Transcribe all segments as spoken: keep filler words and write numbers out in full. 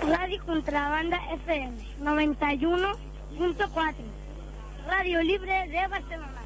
Radio Contrabanda F M noventa y uno punto cuatro, Radio Libre de Barcelona.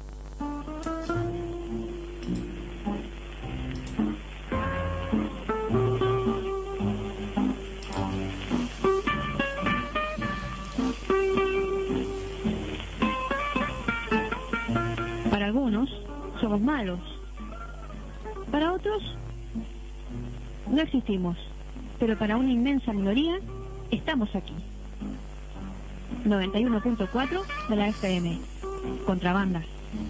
Para algunos somos malos, para otros no existimos, pero para una inmensa minoría estamos aquí. noventa y uno punto cuatro de la F M, Contrabanda.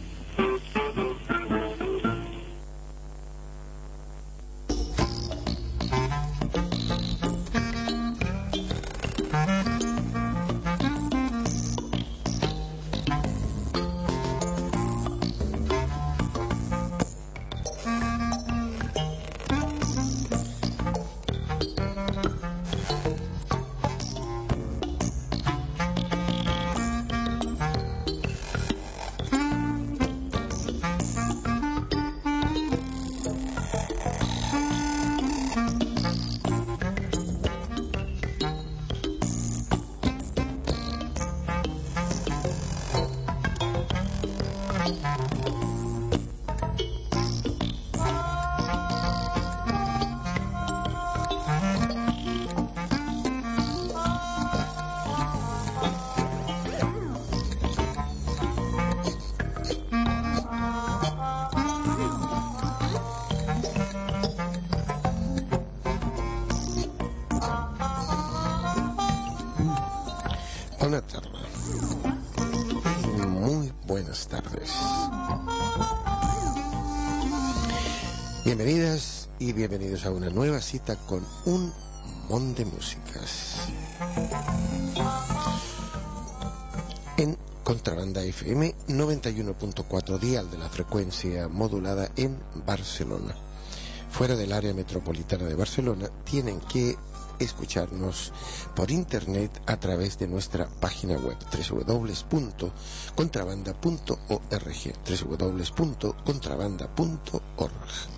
Buenas tardes. Muy buenas tardes. Bienvenidas y bienvenidos a una nueva cita con un montón de músicas. En Contrabanda F M noventa y uno punto cuatro, dial de la frecuencia modulada en Barcelona. Fuera del área metropolitana de Barcelona tienen que escucharnos por internet a través de nuestra página web doble u doble u doble u punto contrabanda punto org doble u doble u doble u punto contrabanda punto org.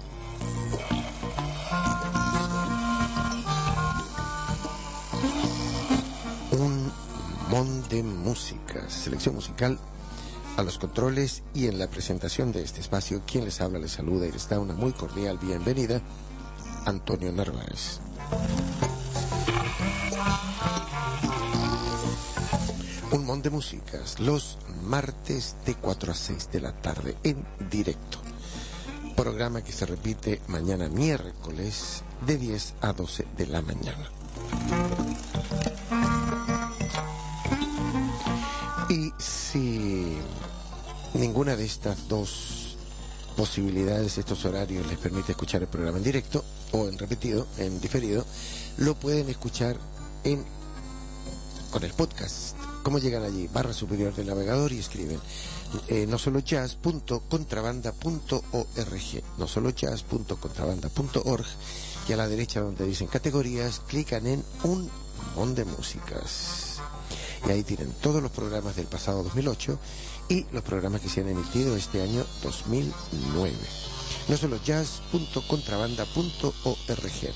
Un montón de música, selección musical a los controles y en la presentación de este espacio. Quien les habla, les saluda y les da una muy cordial bienvenida, Antonio Narváez. Un montón de músicas los martes de cuatro a seis de la tarde en directo. Programa que se repite mañana miércoles de diez a doce de la mañana. Y si ninguna de estas dos posibilidades, estos horarios, les permite escuchar el programa en directo o en repetido, en diferido, lo pueden escuchar en con el podcast. ¿Cómo llegan allí? Barra superior del navegador y escriben eh, no solo jazz punto contrabanda punto org, no solo jazz punto contrabanda punto org, y a la derecha donde dicen categorías, clican en un montón de músicas. Y ahí tienen todos los programas del pasado dos mil ocho y los programas que se han emitido este año dos mil nueve. No solo jazz punto contrabanda punto org.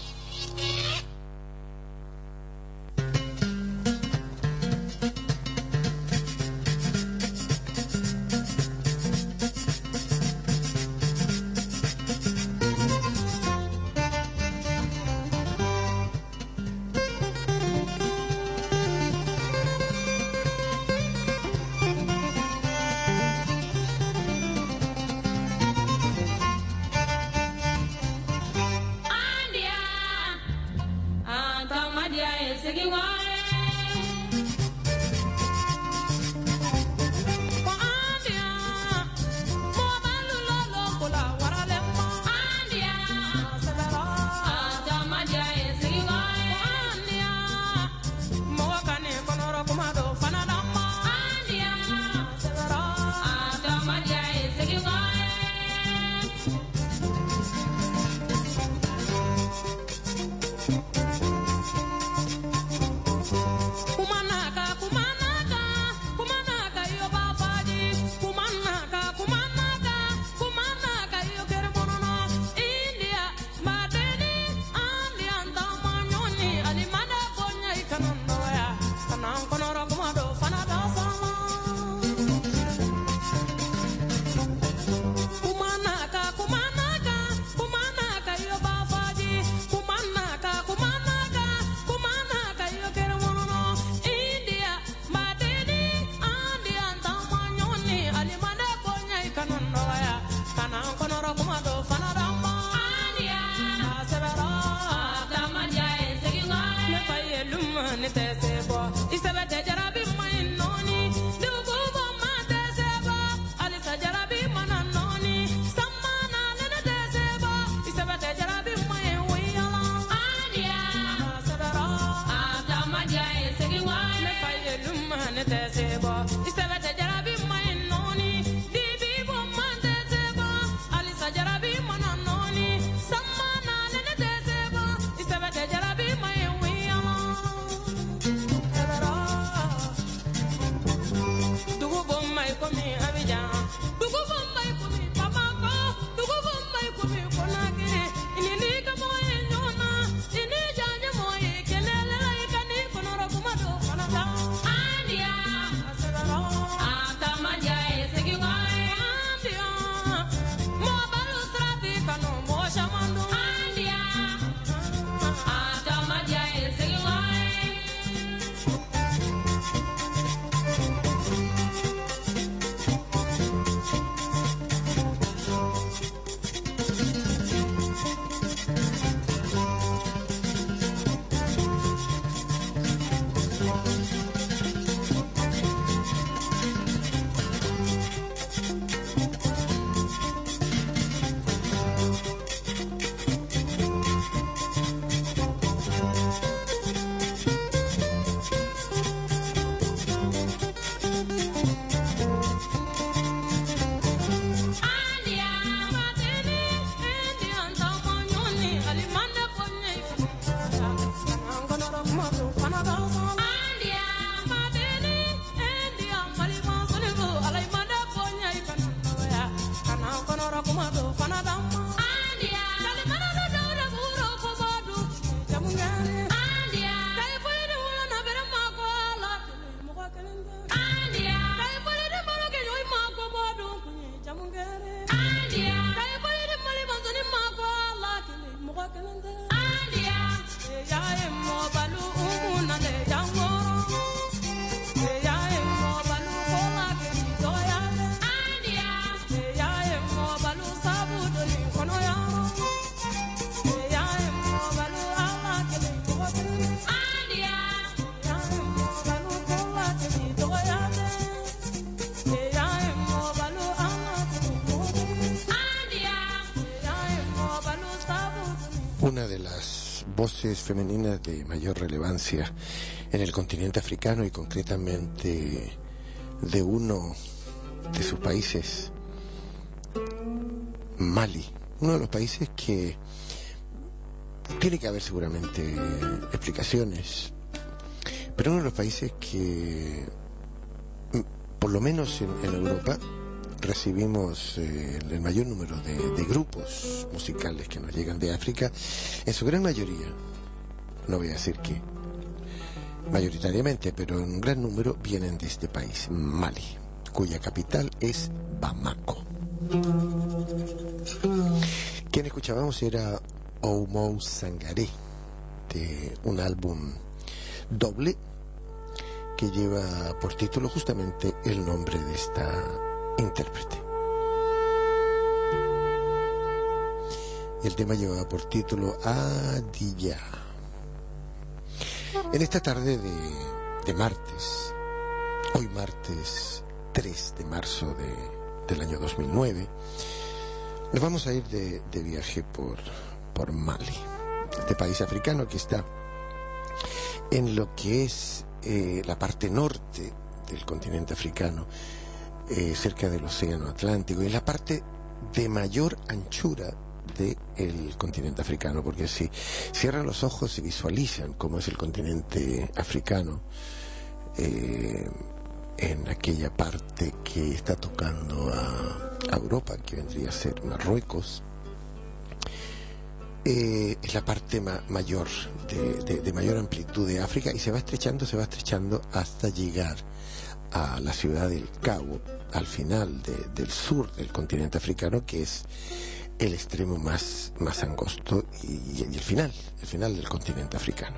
Una de las voces femeninas de mayor relevancia en el continente africano y concretamente de uno de sus países, Mali, uno de los países que tiene que haber seguramente explicaciones, pero uno de los países que, por lo menos en, en Europa, recibimos eh, el mayor número de, de grupos musicales que nos llegan de África, en su gran mayoría, no voy a decir que mayoritariamente, pero en un gran número vienen de este país, Mali, cuya capital es Bamako. Quien escuchábamos era Oumou Sangaré, de un álbum doble que lleva por título justamente el nombre de esta intérprete. El tema llevaba por título Adilla. En esta tarde de, de martes, hoy martes tres de marzo de, del año dos mil nueve, nos vamos a ir de, de viaje por, por Mali, este país africano que está en lo que es eh, la parte norte del continente africano, Eh, cerca del océano Atlántico, y la parte de mayor anchura del continente africano, porque si cierran los ojos y visualizan cómo es el continente africano eh, en aquella parte que está tocando a, a Europa, que vendría a ser Marruecos, eh, es la parte ma- mayor de, de, de mayor amplitud de África, y se va estrechando, se va estrechando hasta llegar a la ciudad del Cabo, al final de, del sur del continente africano, que es el extremo más, más angosto y, y el final, el final del continente africano.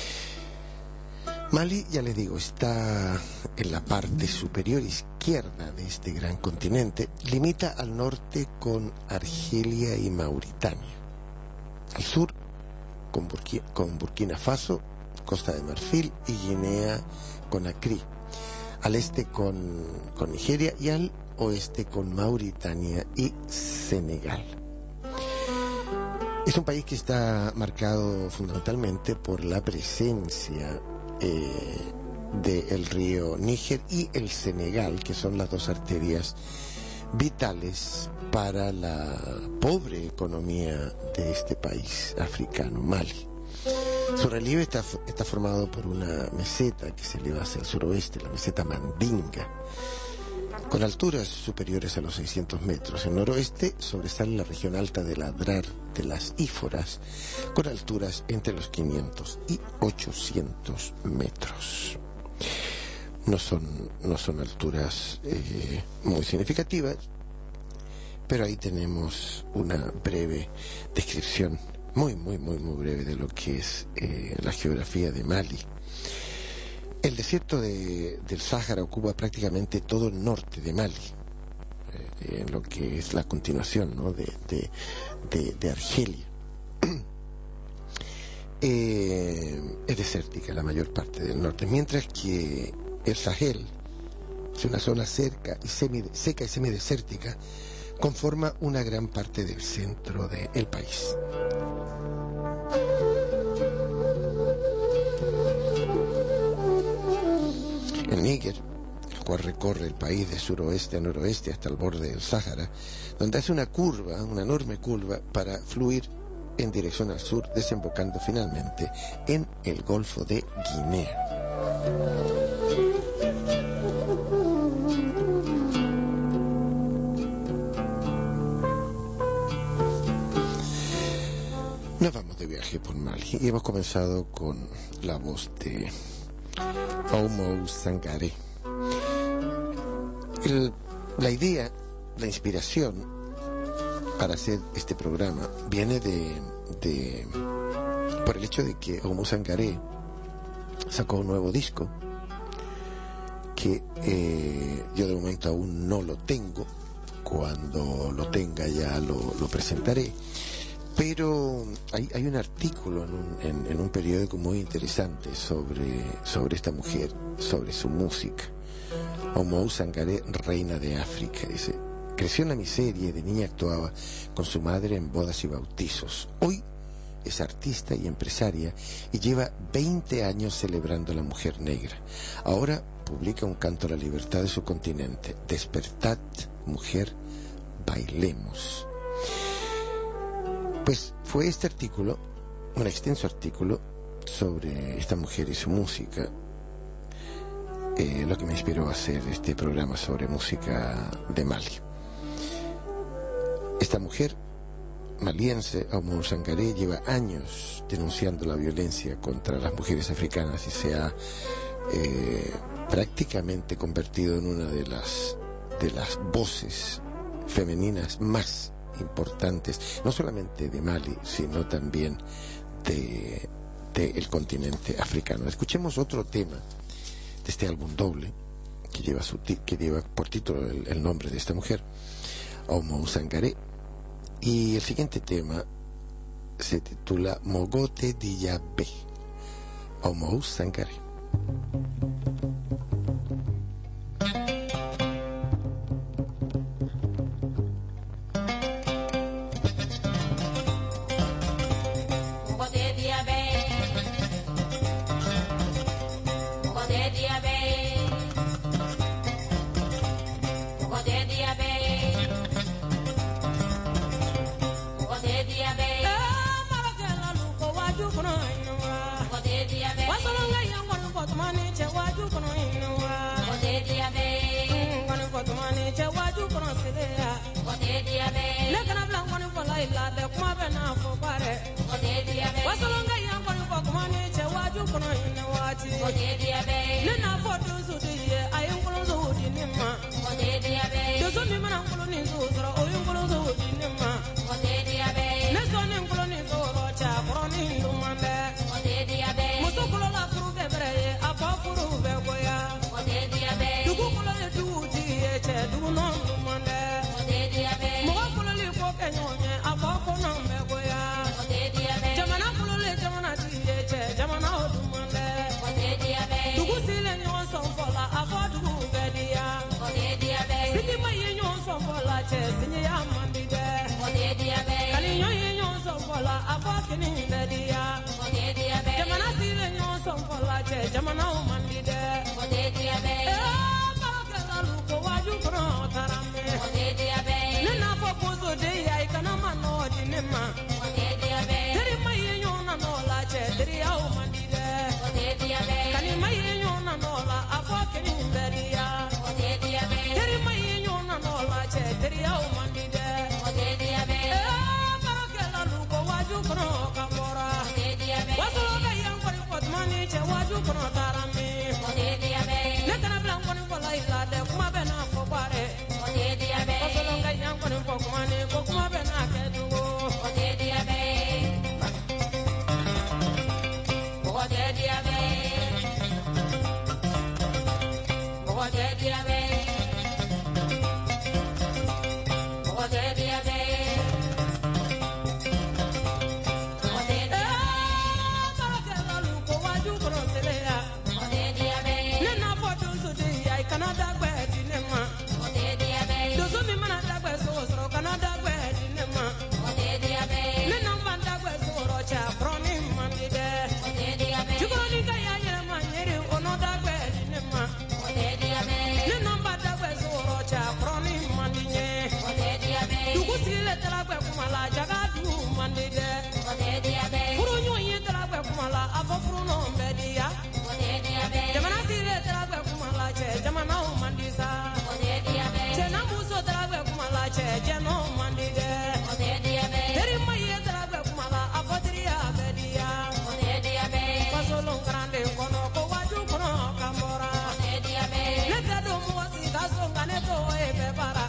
Mali, ya les digo, está en la parte superior izquierda de este gran continente, limita al norte con Argelia y Mauritania, al sur con, Burki, con Burkina Faso, Costa de Marfil y Guinea Conakry, al este con, con Nigeria y al oeste con Mauritania y Senegal. Es un país que está marcado fundamentalmente por la presencia eh, del río Níger y el Senegal, que son las dos arterias vitales para la pobre economía de este país africano, Mali. Su relieve está, está formado por una meseta que se eleva hacia el suroeste, la meseta Mandinga, con alturas superiores a los seiscientos metros. En noroeste sobresale la región alta del Adrar de las Íforas, con alturas entre los quinientos y ochocientos metros. No son, no son alturas eh, muy significativas, pero ahí tenemos una breve descripción, muy, muy, muy, muy breve de lo que es eh, la geografía de Mali. El desierto de, del Sáhara ocupa prácticamente todo el norte de Mali, eh, en lo que es la continuación, ¿no?, de, de, de, de Argelia. eh, es desértica la mayor parte del norte, mientras que el Sahel es una zona cerca y semi, seca y semidesértica, conforma una gran parte del centro del país. El Níger, el cual recorre el país de suroeste a noroeste hasta el borde del Sáhara, donde hace una curva, una enorme curva, para fluir en dirección al sur, desembocando finalmente en el Golfo de Guinea. Nos vamos de viaje por Mali y hemos comenzado con la voz de Oumou Sangaré. El, la idea, la inspiración para hacer este programa viene de, de por el hecho de que Oumou Sangaré sacó un nuevo disco que eh, yo de momento aún no lo tengo. Cuando lo tenga ya lo, lo presentaré. Pero hay, hay un artículo en un, en, en un periódico muy interesante sobre, sobre esta mujer, sobre su música. Oumou Sangaré, reina de África, dice: creció en la miseria y de niña actuaba con su madre en bodas y bautizos. Hoy es artista y empresaria y lleva veinte años celebrando a la mujer negra. Ahora publica un canto a la libertad de su continente: Despertad, mujer, bailemos. Pues fue este artículo, un extenso artículo sobre esta mujer y su música, eh, lo que me inspiró a hacer este programa sobre música de Mali. Esta mujer maliense, Oumou Sangaré, lleva años denunciando la violencia contra las mujeres africanas y se ha eh, prácticamente convertido en una de las, de las voces femeninas más importantes, no solamente de Mali, sino también de, de el continente africano. Escuchemos otro tema de este álbum doble que lleva, su, que lleva por título el, el nombre de esta mujer, Oumou Sangaré, y el siguiente tema se titula Mogote Diyabe, Oumou Sangaré. Jamana son fola che jamana umandide ode diabe barakela luko waju kro tarame ode diabe nena fo pozo de ya ikana mano dinema ode diabe teri mai yona no la che teri au mandide ode diabe kani mai yona no la afo keni bedia ode diabe teri mai yona no la che teri au mandide ode diabe barakela luko waju kro kamora ode diabe wasolo ga yang pari potmani che waju kro tarame ode diabe letana blanc poni fola ila de kuma bena fo bare ode diabe wasolo ga yang poni potmani ko kuma bena kedu ode diabe ode diabe ode diabe ode diabe Canada bed in a man. Does me man that was so Canada bed in a man. Men on Banda was so rocha, Browning Monday there. You go to Gaya man, you another bed in a man. Men on Banda was so rocha, Browning Monday. You go see let the Kumala Jagadu Monday there. Furu you the Kumala, Afro Bedia. Jamana see let the Kumala, Jamana Mandisa. Jena Muso Draga Kumala, Jeno Mandide. Teri Maya Draga Kumala, Apatria Bedia. Pasolo Grande, Kono, Kowaju, Kono, Camora. Let the dome was in Gaso, Ganeto, Ebara.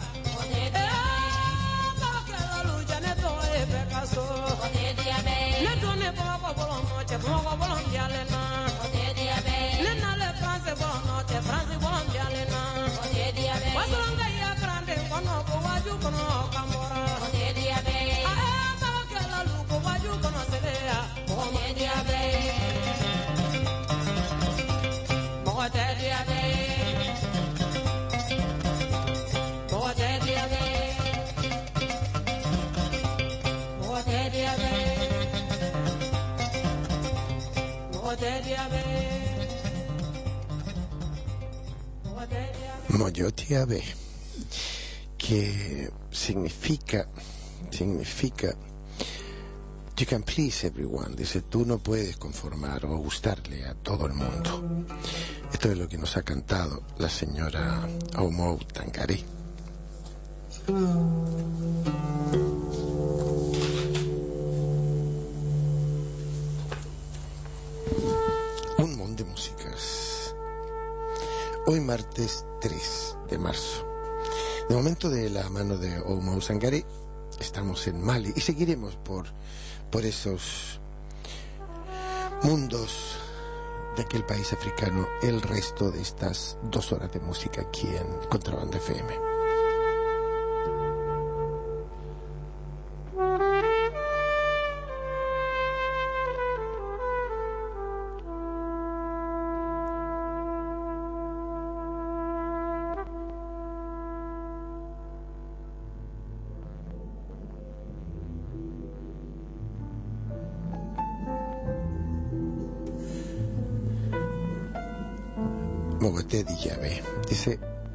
Janeto, Ebecaso. Let Done Bobo Bolon, Bobo Bolon, Yalena. Nena le France Bono, France Bolon, Yalena. Wasonga ya grande, Kono, Kowaju, Kono, Camora. Ah, Barakela Luko, Waju, Kono, Selea. Bomo Diabe. Bote Diabe. Bote Diabe. Bote Diabe. Bote Diabe. Moyotiabe, que significa, significa, you can please everyone, dice, tú no puedes conformar o gustarle a todo el mundo. Esto es lo que nos ha cantado la señora Oumou Sangaré. Un montón de músicas. Hoy martes tres de marzo. De momento, de la mano de Oumou Sangaré, estamos en Mali y seguiremos por, por esos mundos de aquel país africano el resto de estas dos horas de música aquí en Contrabanda F M. Mogote Diabe. Dice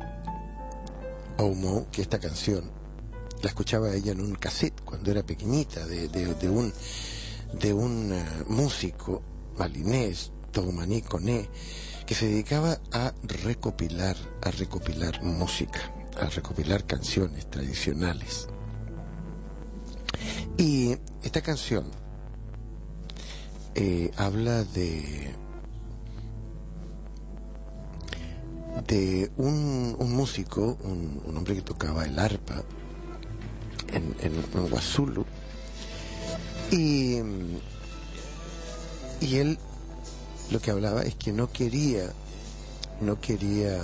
Oumou que esta canción la escuchaba ella en un cassette cuando era pequeñita de, de, de un de un uh, músico malinés, Toumani Koné, que se dedicaba a recopilar a recopilar música, a recopilar canciones tradicionales. Y esta canción eh, habla de de un, un músico, un, un hombre que tocaba el arpa en, en, en Wasulu, y, y él lo que hablaba es que no quería no quería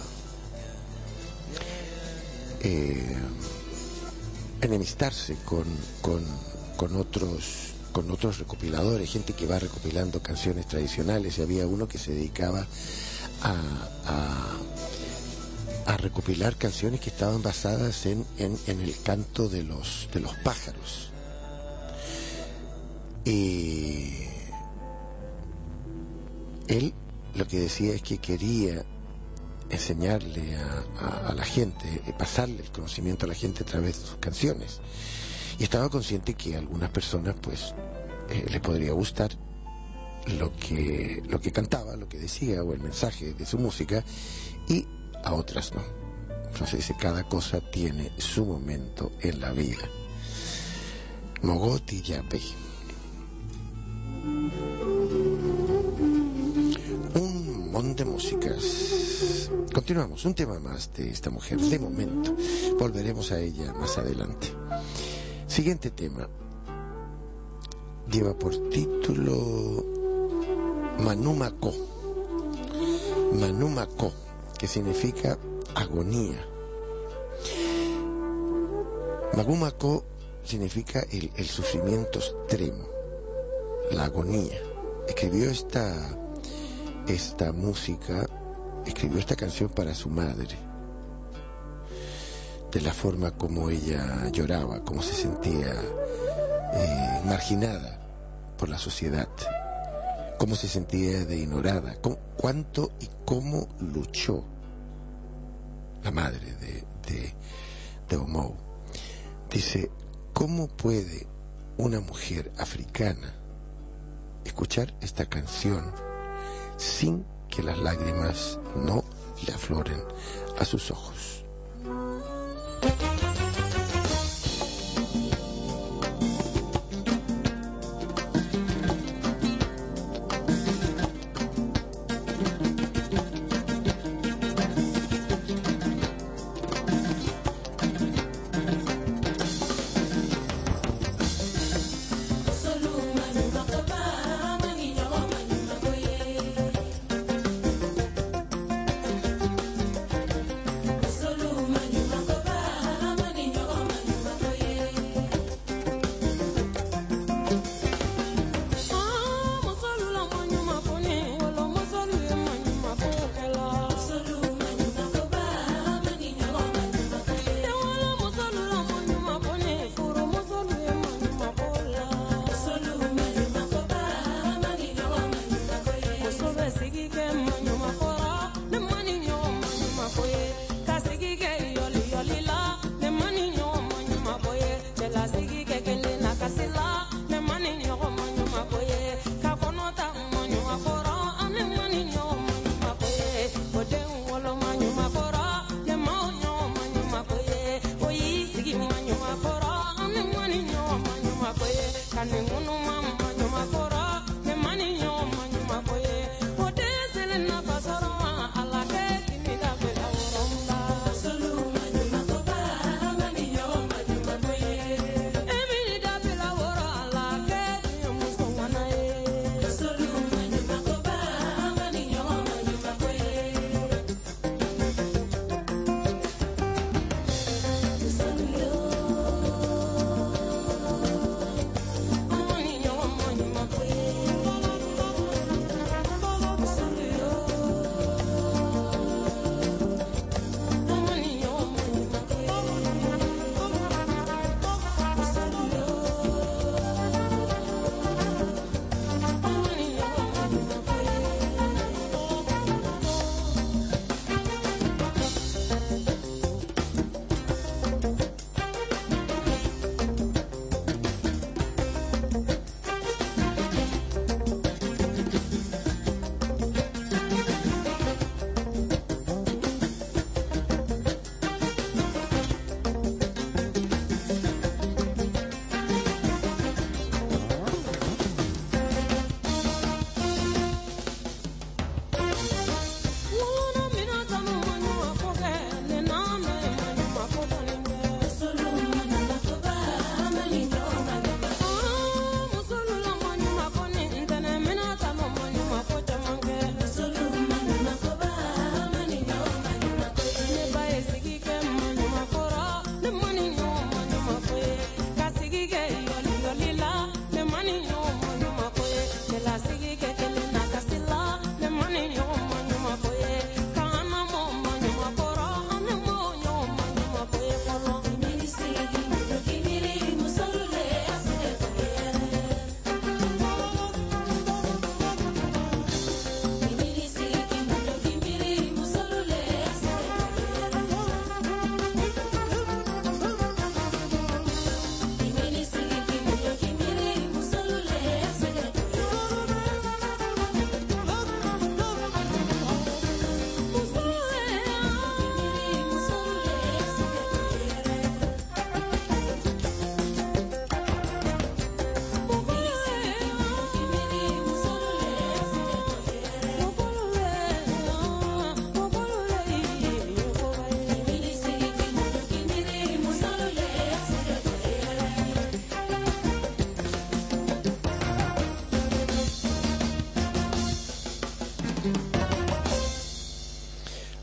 eh, enemistarse con, con, con otros con otros recopiladores, gente que va recopilando canciones tradicionales, y había uno que se dedicaba A, a, a recopilar canciones que estaban basadas en, en, en el canto de los de los pájaros. Y, Él lo que decía es que quería enseñarle a, a, a la gente, pasarle el conocimiento a la gente a través de sus canciones. Y estaba consciente que a algunas personas pues eh, les podría gustar lo que, lo que cantaba, lo que decía o el mensaje de su música, y a otras no. Entonces dice, cada cosa tiene su momento en la vida. Mogoti Yabe. Un montón de músicas. Continuamos, un tema más de esta mujer, de momento. Volveremos a ella más adelante. Siguiente tema. Lleva por título Manumako. Manumako, que significa agonía. Magumako significa el, el sufrimiento extremo, la agonía. Escribió esta, esta música, escribió esta canción para su madre, de la forma como ella lloraba, como se sentía eh, marginada por la sociedad, cómo se sentía de ignorada, cómo, cuánto y cómo luchó la madre de, de, de Omou. Dice, ¿cómo puede una mujer africana escuchar esta canción sin que las lágrimas no le afloren a sus ojos? Solo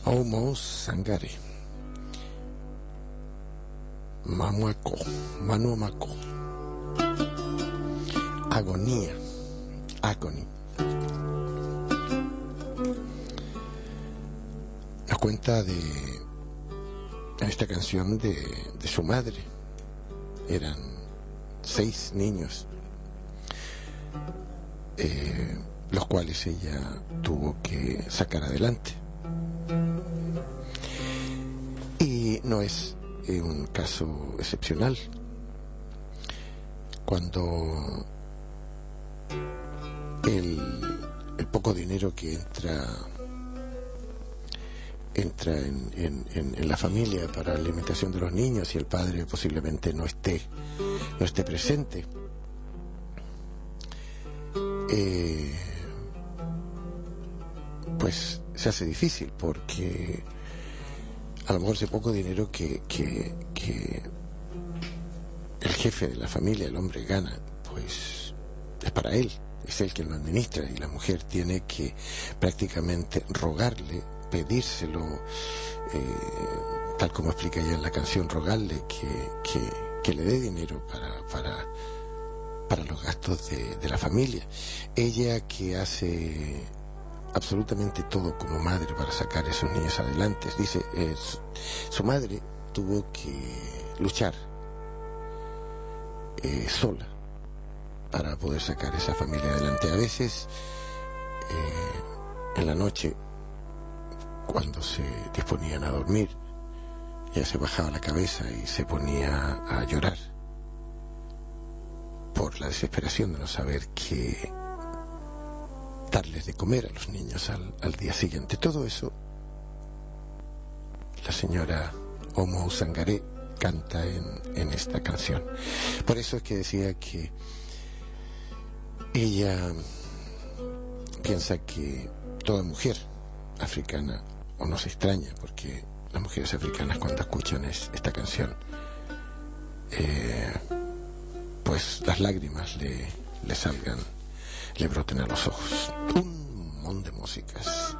Omo Sangare, Mamuaco, Manuamaco, Agonía, Agony. Nos cuenta de en esta canción de, de su madre. Eran seis niños, eh, los cuales ella tuvo que sacar adelante. Y no es eh, un caso excepcional. Cuando el, el poco dinero que entra entra en, en, en, en la familia para la alimentación de los niños y el padre posiblemente no esté no esté presente, eh, pues se hace difícil, porque a lo mejor ese poco dinero que, que, que el jefe de la familia, el hombre, gana, pues es para él, es él quien lo administra, y la mujer tiene que prácticamente rogarle, pedírselo, eh, tal como explica ella en la canción, rogarle que, que, que le dé dinero para, para, para los gastos de, de la familia. Ella, que hace absolutamente todo como madre para sacar a esos niños adelante, dice, eh, su, su madre tuvo que luchar eh, sola para poder sacar a esa familia adelante. A veces eh, en la noche, cuando se disponían a dormir, ella se bajaba la cabeza y se ponía a llorar por la desesperación de no saber qué darles de comer a los niños al, al día siguiente. Todo eso la señora Omo Sangare canta en, en esta canción. Por eso es que decía que ella piensa que toda mujer africana, o no se extraña, porque las mujeres africanas, cuando escuchan es, esta canción, eh, pues las lágrimas le, le salgan, le broten a los ojos. Un montón de músicas.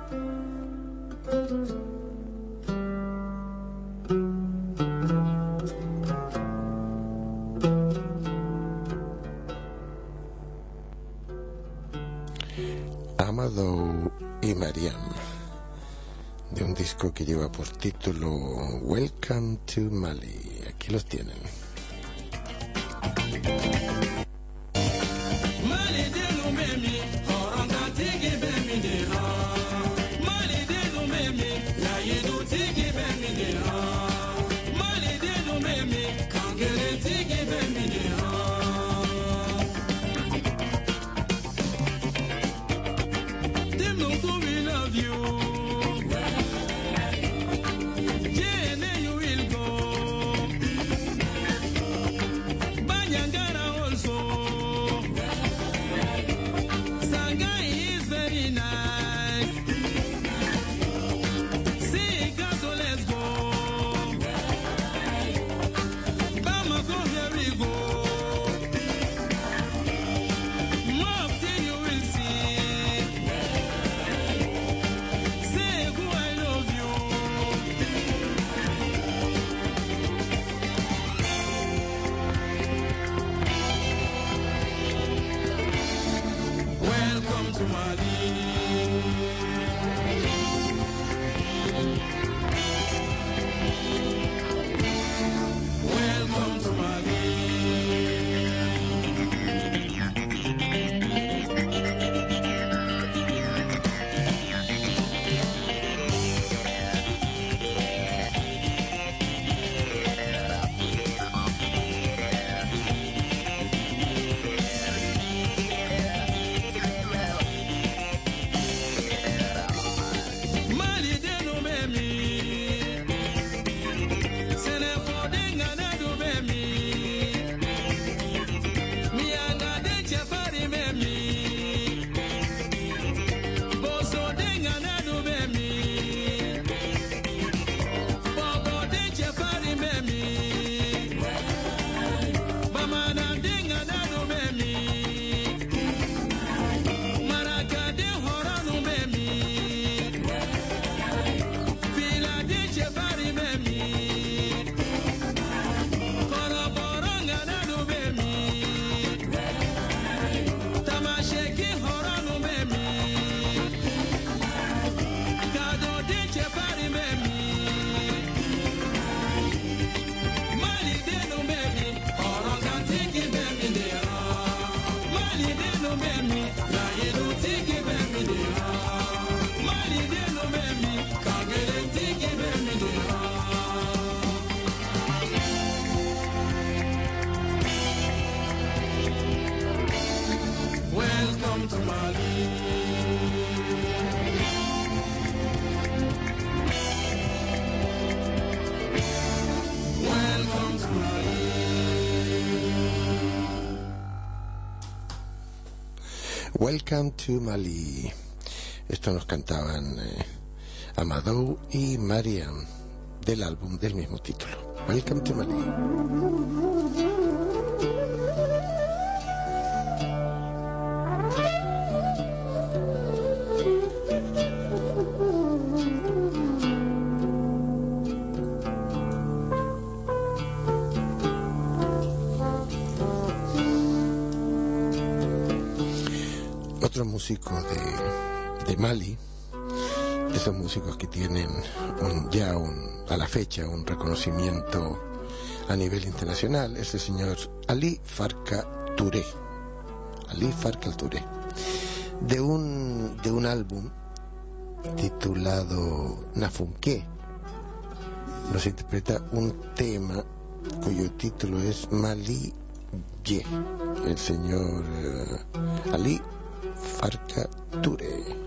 Amado y Mariam, de un disco que lleva por título Welcome to Mali. Aquí los tienen. Welcome to Mali. Esto nos cantaban eh, Amadou y Mariam del álbum del mismo título, Welcome to Mali. Otro músico de, de Mali, de esos músicos que tienen un, ya un, a la fecha un reconocimiento a nivel internacional, es el señor Ali Farka Touré. Ali Farka Touré, de un, de un álbum titulado Nafunké, nos interpreta un tema cuyo título es Mali Ye, el señor uh, Ali Farka Touré.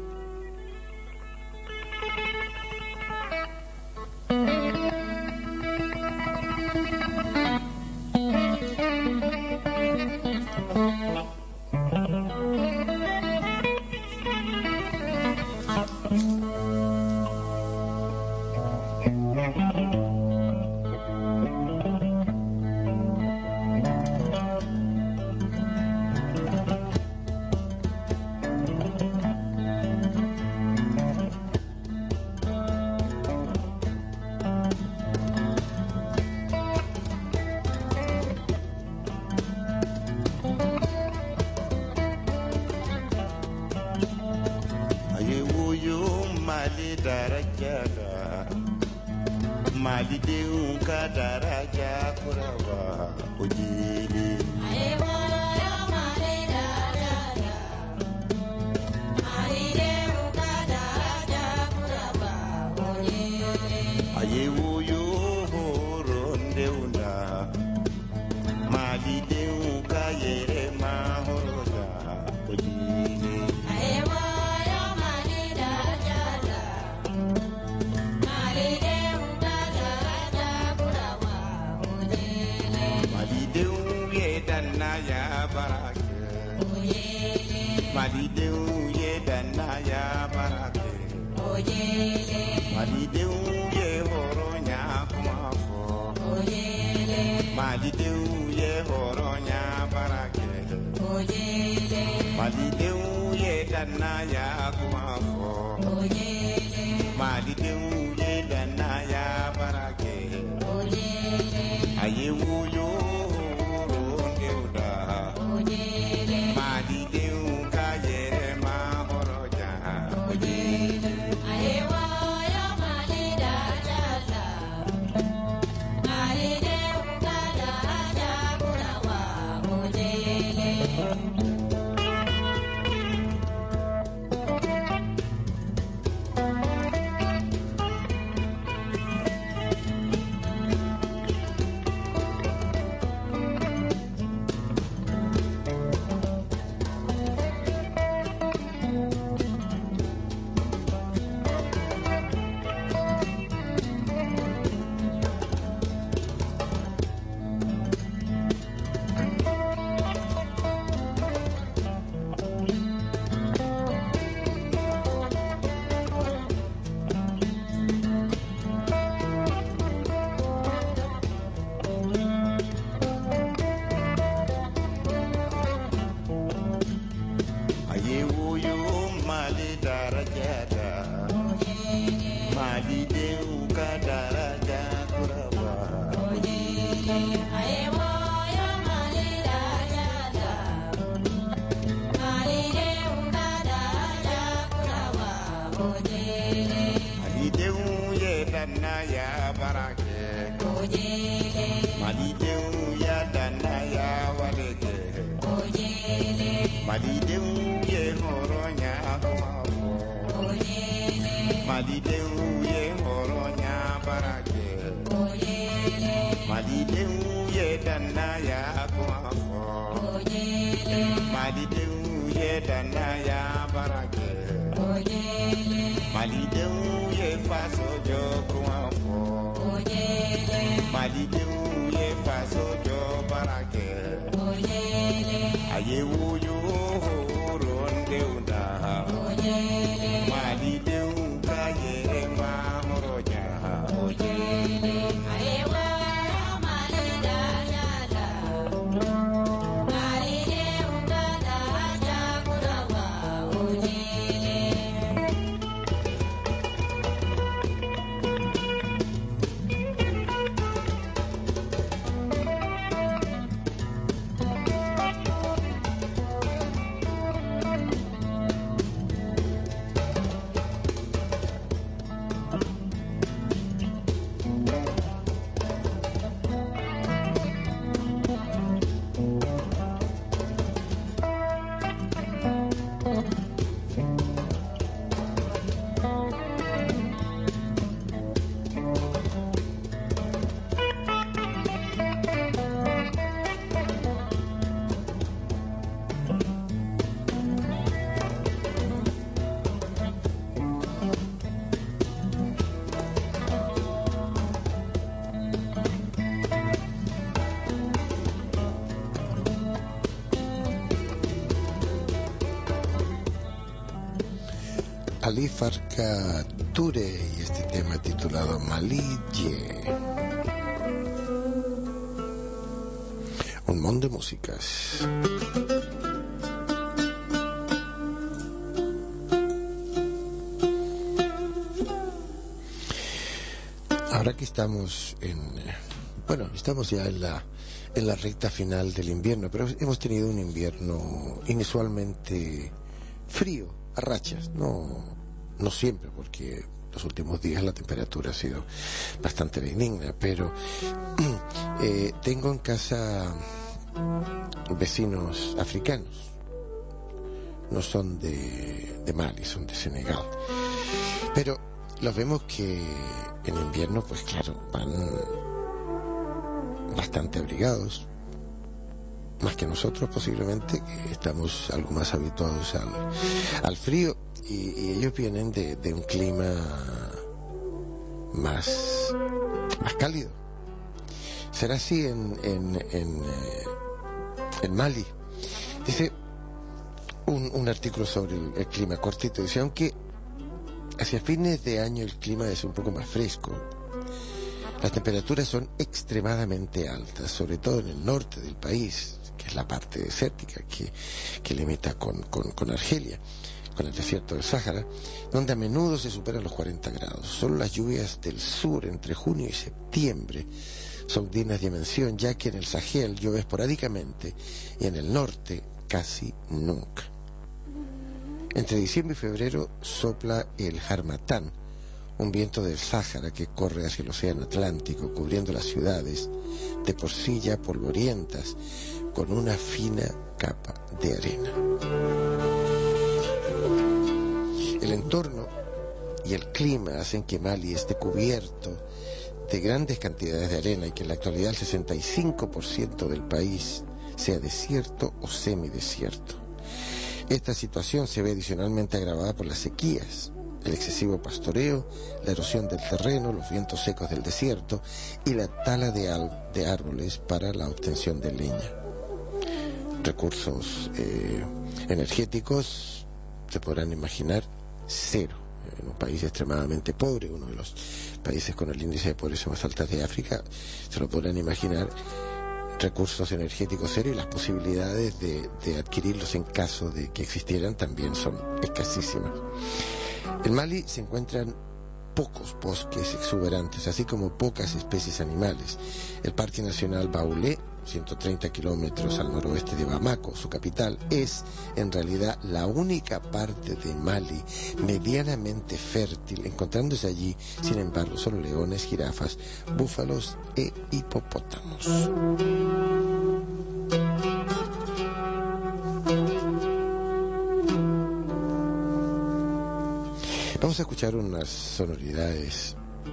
Aye, wo yo, ronde Ali Farka Touré y este tema titulado Malille. Un montón de músicas. Ahora que estamos en, bueno, estamos ya en la en la recta final del invierno, pero hemos tenido un invierno inusualmente frío, a rachas, no no siempre, porque los últimos días la temperatura ha sido bastante benigna, pero eh, tengo en casa vecinos africanos, no son de, de Mali, son de Senegal, pero los vemos que en invierno, pues claro, van bastante abrigados, más que nosotros posiblemente, que estamos algo más habituados al, al frío, y, y ellos vienen de, de un clima más, más cálido. Será así en, en, en, eh, en Mali. Dice un, un artículo sobre el, el clima cortito, dice, aunque hacia fines de año el clima es un poco más fresco, las temperaturas son extremadamente altas, sobre todo en el norte del país, que es la parte desértica que, que limita con, con, con Argelia, con el desierto del Sáhara, donde a menudo se superan los cuarenta grados. Solo las lluvias del sur entre junio y septiembre son dignas de mención, ya que en el Sahel llueve esporádicamente y en el norte casi nunca. Entre diciembre y febrero sopla el Harmatán, un viento del Sáhara que corre hacia el océano Atlántico, cubriendo las ciudades de por sí ya polvorientas con una fina capa de arena. El entorno y el clima hacen que Mali esté cubierto de grandes cantidades de arena y que en la actualidad el sesenta y cinco por ciento del país sea desierto o semidesierto. Esta situación se ve adicionalmente agravada por las sequías, el excesivo pastoreo, la erosión del terreno, los vientos secos del desierto y la tala de, al- de árboles para la obtención de leña. Recursos eh, energéticos, se podrán imaginar, cero. En un país extremadamente pobre, uno de los países con el índice de pobreza más alto de África, se lo podrán imaginar, recursos energéticos cero, y las posibilidades de, de adquirirlos en caso de que existieran también son escasísimas. En Mali se encuentran pocos bosques exuberantes, así como pocas especies animales. El Parque Nacional Baoulé, ciento treinta kilómetros al noroeste de Bamako, su capital, es en realidad la única parte de Mali medianamente fértil, encontrándose allí, sin embargo, solo leones, jirafas, búfalos e hipopótamos. Vamos a escuchar unas sonoridades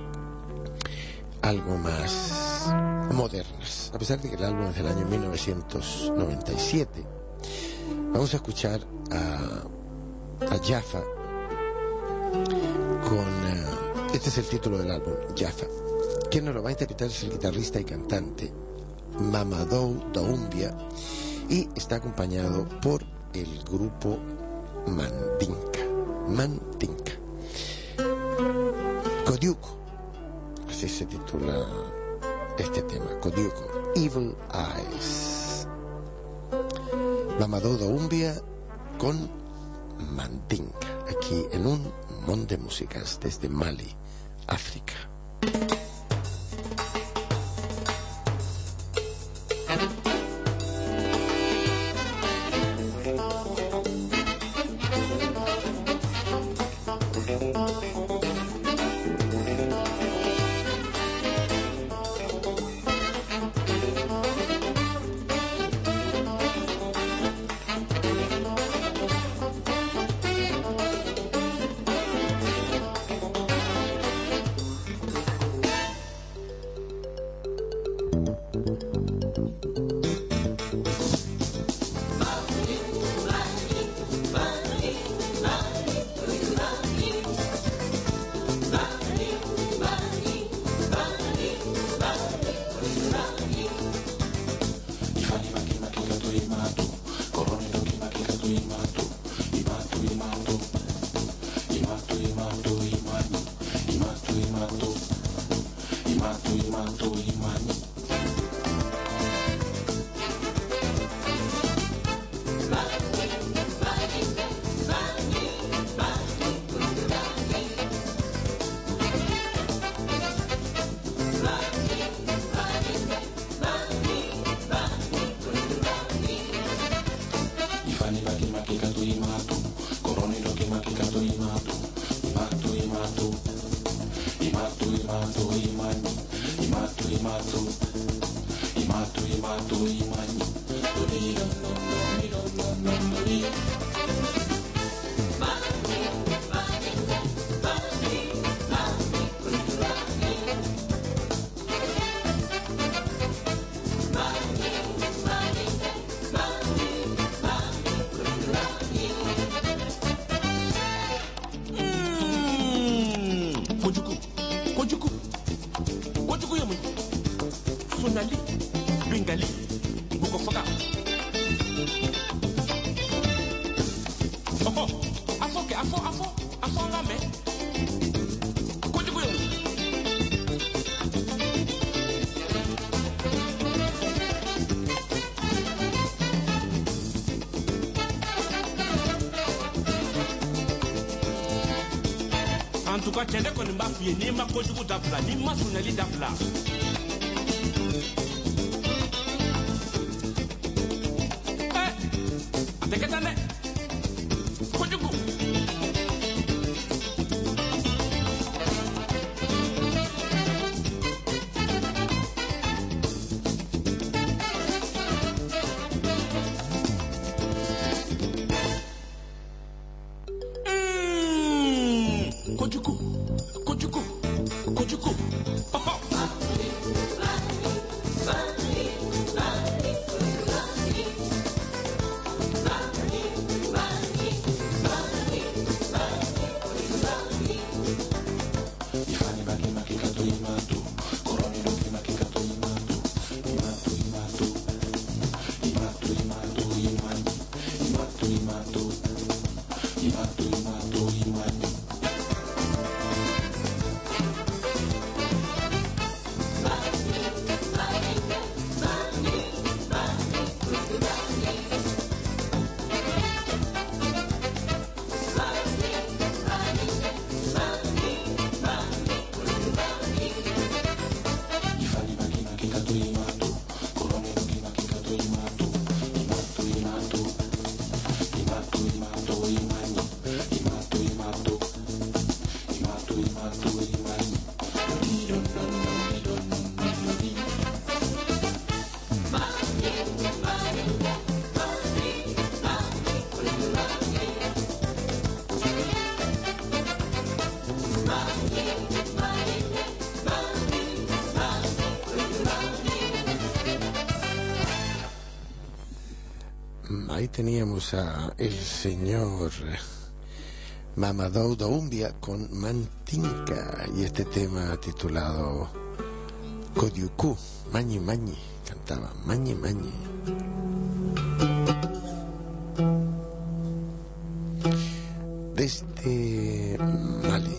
algo más modernas, a pesar de que el álbum es del año mil novecientos noventa y siete. Vamos a escuchar a, a Jaffa con uh, este es el título del álbum, Jaffa. Quien nos lo va a interpretar es el guitarrista y cantante Mamadou Doumbia, y está acompañado por el grupo Mandinka. Mandinka. Kodiuko, así se titula este tema, Kodiuko, Evil Eyes. Mamadou Doumbia con Mandinka, aquí en un Monde de Músicas desde Mali, África. En tout cas, tiens, qu'on m'a fait ni ma coach ou d'abla, ni ma sonali d'abla. Eh, t'es qu'à t'en Ahí teníamos a el señor Mamadou Doumbia con Mandinka y este tema titulado Kodiuko, Mañi Mañi, cantaba Mañi Mañi. Desde de Mali.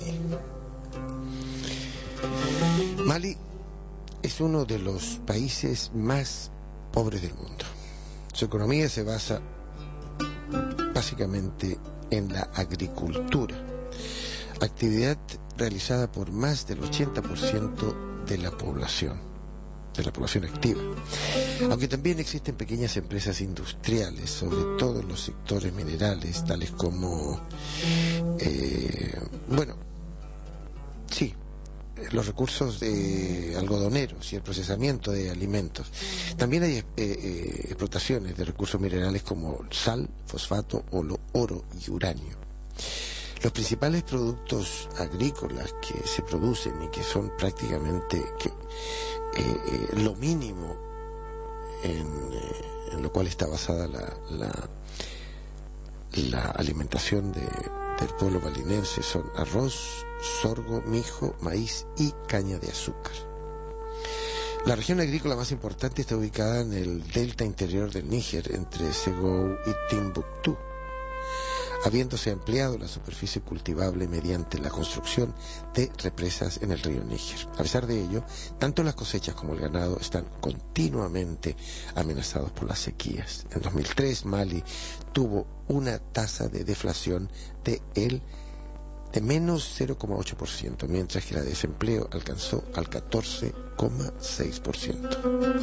Mali es uno de los países más pobres del mundo. Su economía se basa básicamente en la agricultura, actividad realizada por más del ochenta por ciento de la población, de la población activa. Aunque también existen pequeñas empresas industriales, sobre todo en los sectores minerales, tales como, eh, bueno, sí, los recursos de algodoneros y el procesamiento de alimentos. También hay eh, eh, explotaciones de recursos minerales como sal, fosfato, olo, oro y uranio. Los principales productos agrícolas que se producen y que son prácticamente que, eh, eh, lo mínimo en, eh, en lo cual está basada la, la, la alimentación de, del pueblo malinense son arroz, sorgo, mijo, maíz y caña de azúcar. La región agrícola más importante está ubicada en el delta interior del Níger, entre Segou y Timbuktu, habiéndose ampliado la superficie cultivable mediante la construcción de represas en el río Níger. A pesar de ello, tanto las cosechas como el ganado están continuamente amenazados por las sequías. En dos mil tres, Mali tuvo una tasa de deflación de el de menos cero coma ocho por ciento, mientras que la de desempleo alcanzó al catorce coma seis por ciento.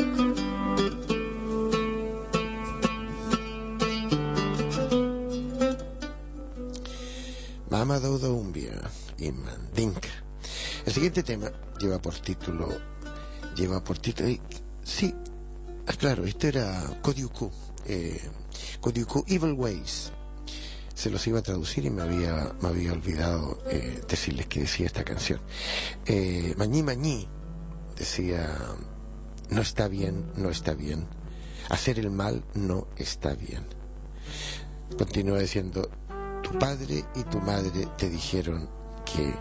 Mamadou Doumbia y Mandinka. El siguiente tema lleva por título, lleva por título, eh, sí, ah, claro, esto era Kodiuku, eh, Kodiuku Evil Ways. Se los iba a traducir y me había, me había olvidado eh, decirles que decía esta canción. Eh, Mañí Mañí decía, no está bien, no está bien. Hacer el mal no está bien. Continúa diciendo, tu padre y tu madre te dijeron que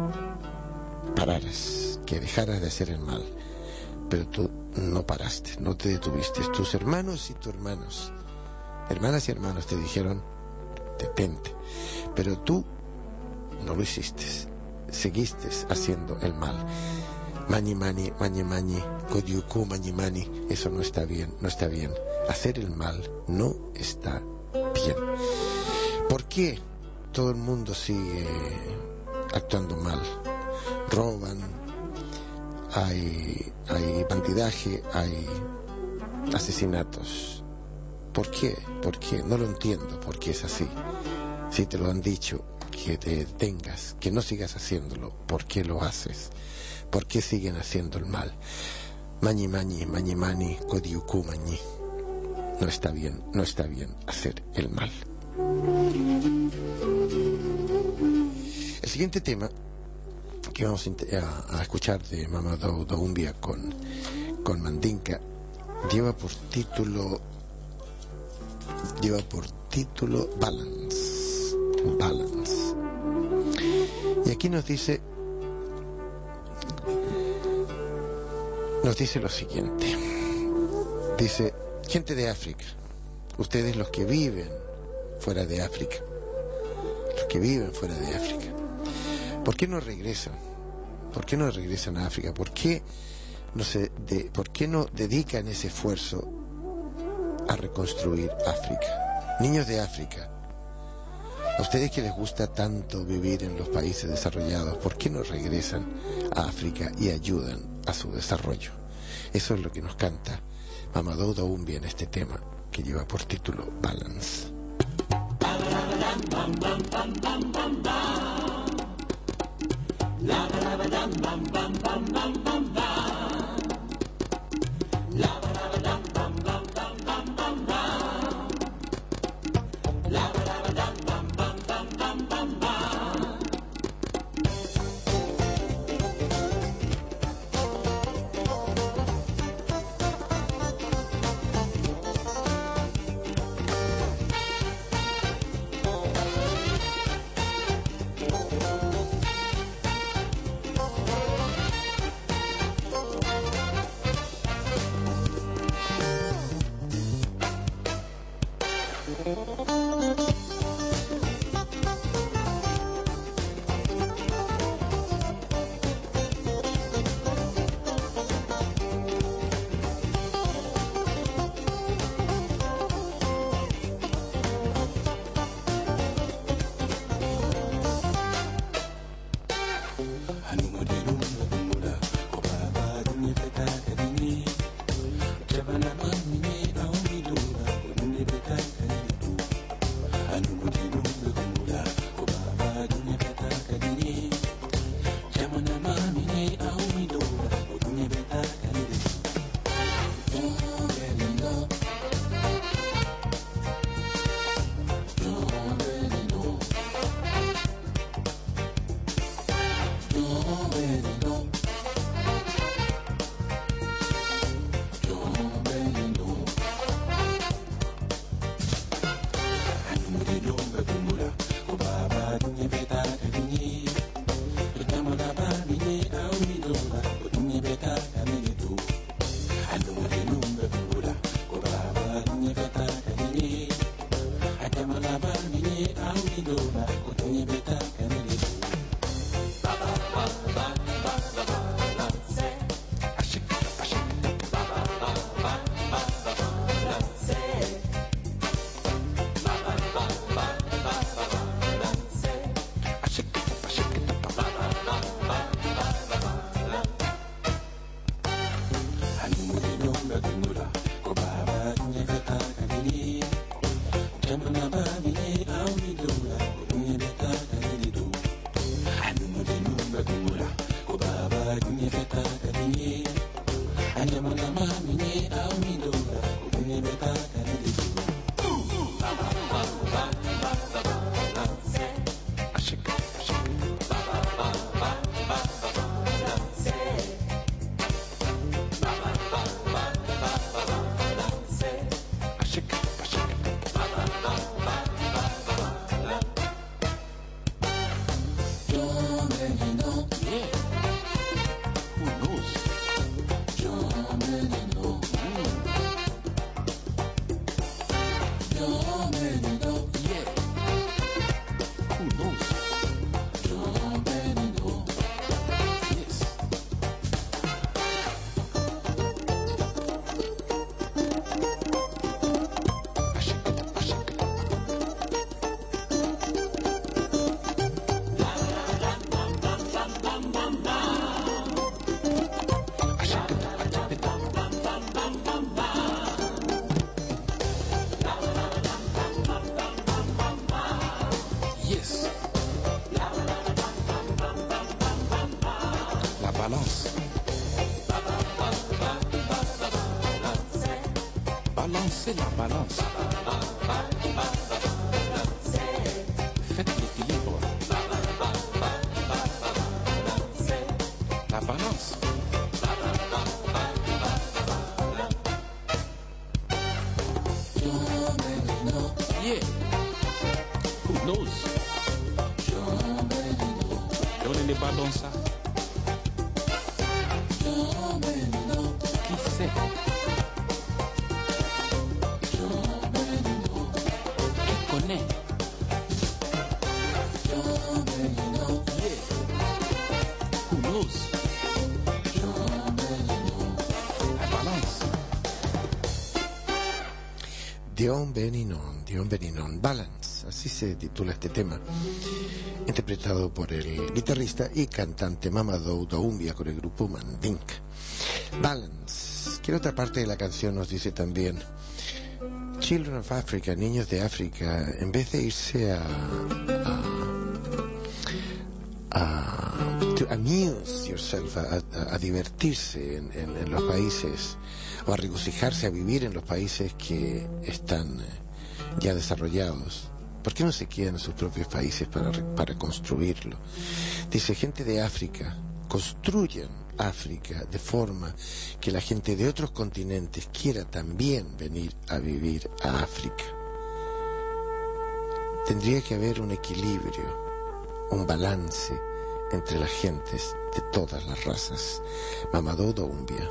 pararas, que dejaras de hacer el mal, pero tú no paraste, no te detuviste. Tus hermanos y tus hermanos, hermanas y hermanos te dijeron, detente, pero tú no lo hiciste, seguiste haciendo el mal. Mani mani, mani mani, kodiuku mani mani, eso no está bien, no está bien. Hacer el mal no está bien. ¿Por qué todo el mundo sigue actuando mal? Roban, hay, hay bandidaje, hay asesinatos. ¿Por qué? ¿Por qué? No lo entiendo por qué es así. Si te lo han dicho, que te detengas, que no sigas haciéndolo, ¿por qué lo haces? ¿Por qué siguen haciendo el mal? Mañi mañi, mañi mani, kodiuku mañi. No está bien, no está bien hacer el mal. El siguiente tema que vamos a, a escuchar de Mamadou Doumbia con, con Mandinka lleva por título lleva por título Balance. Balance. Y aquí nos dice nos dice lo siguiente. Dice, gente de África, ustedes los que viven fuera de África, los que viven fuera de África, ¿por qué no regresan? ¿Por qué no regresan a África? ¿Por qué no se de, ¿por qué no dedican ese esfuerzo a reconstruir África? Niños de África, a ustedes que les gusta tanto vivir en los países desarrollados, ¿por qué no regresan a África y ayudan a su desarrollo? Eso es lo que nos canta Mamadou Doumbia en este tema que lleva por título Balance. Balancez la balance. Faites l'équilibre. La balance. Yeah. Who knows? Et on n'est pas dans ça. Qui sait? Dion Beninon, Dion Beninon, Balance, así se titula este tema, interpretado por el guitarrista y cantante Mamadou Doumbia con el grupo Mandink. Balance, que en otra parte de la canción nos dice también: Children of Africa, niños de África, en vez de irse a, a, a to amuse yourself, a, a, a divertirse en, en, en los países, o a regocijarse a vivir en los países que están ya desarrollados, ¿por qué no se quedan en sus propios países para, para construirlo? Dice: gente de África, construyan África de forma que la gente de otros continentes quiera también venir a vivir a África. Tendría que haber un equilibrio, un balance entre las gentes de todas las razas. Mamadou Doumbia.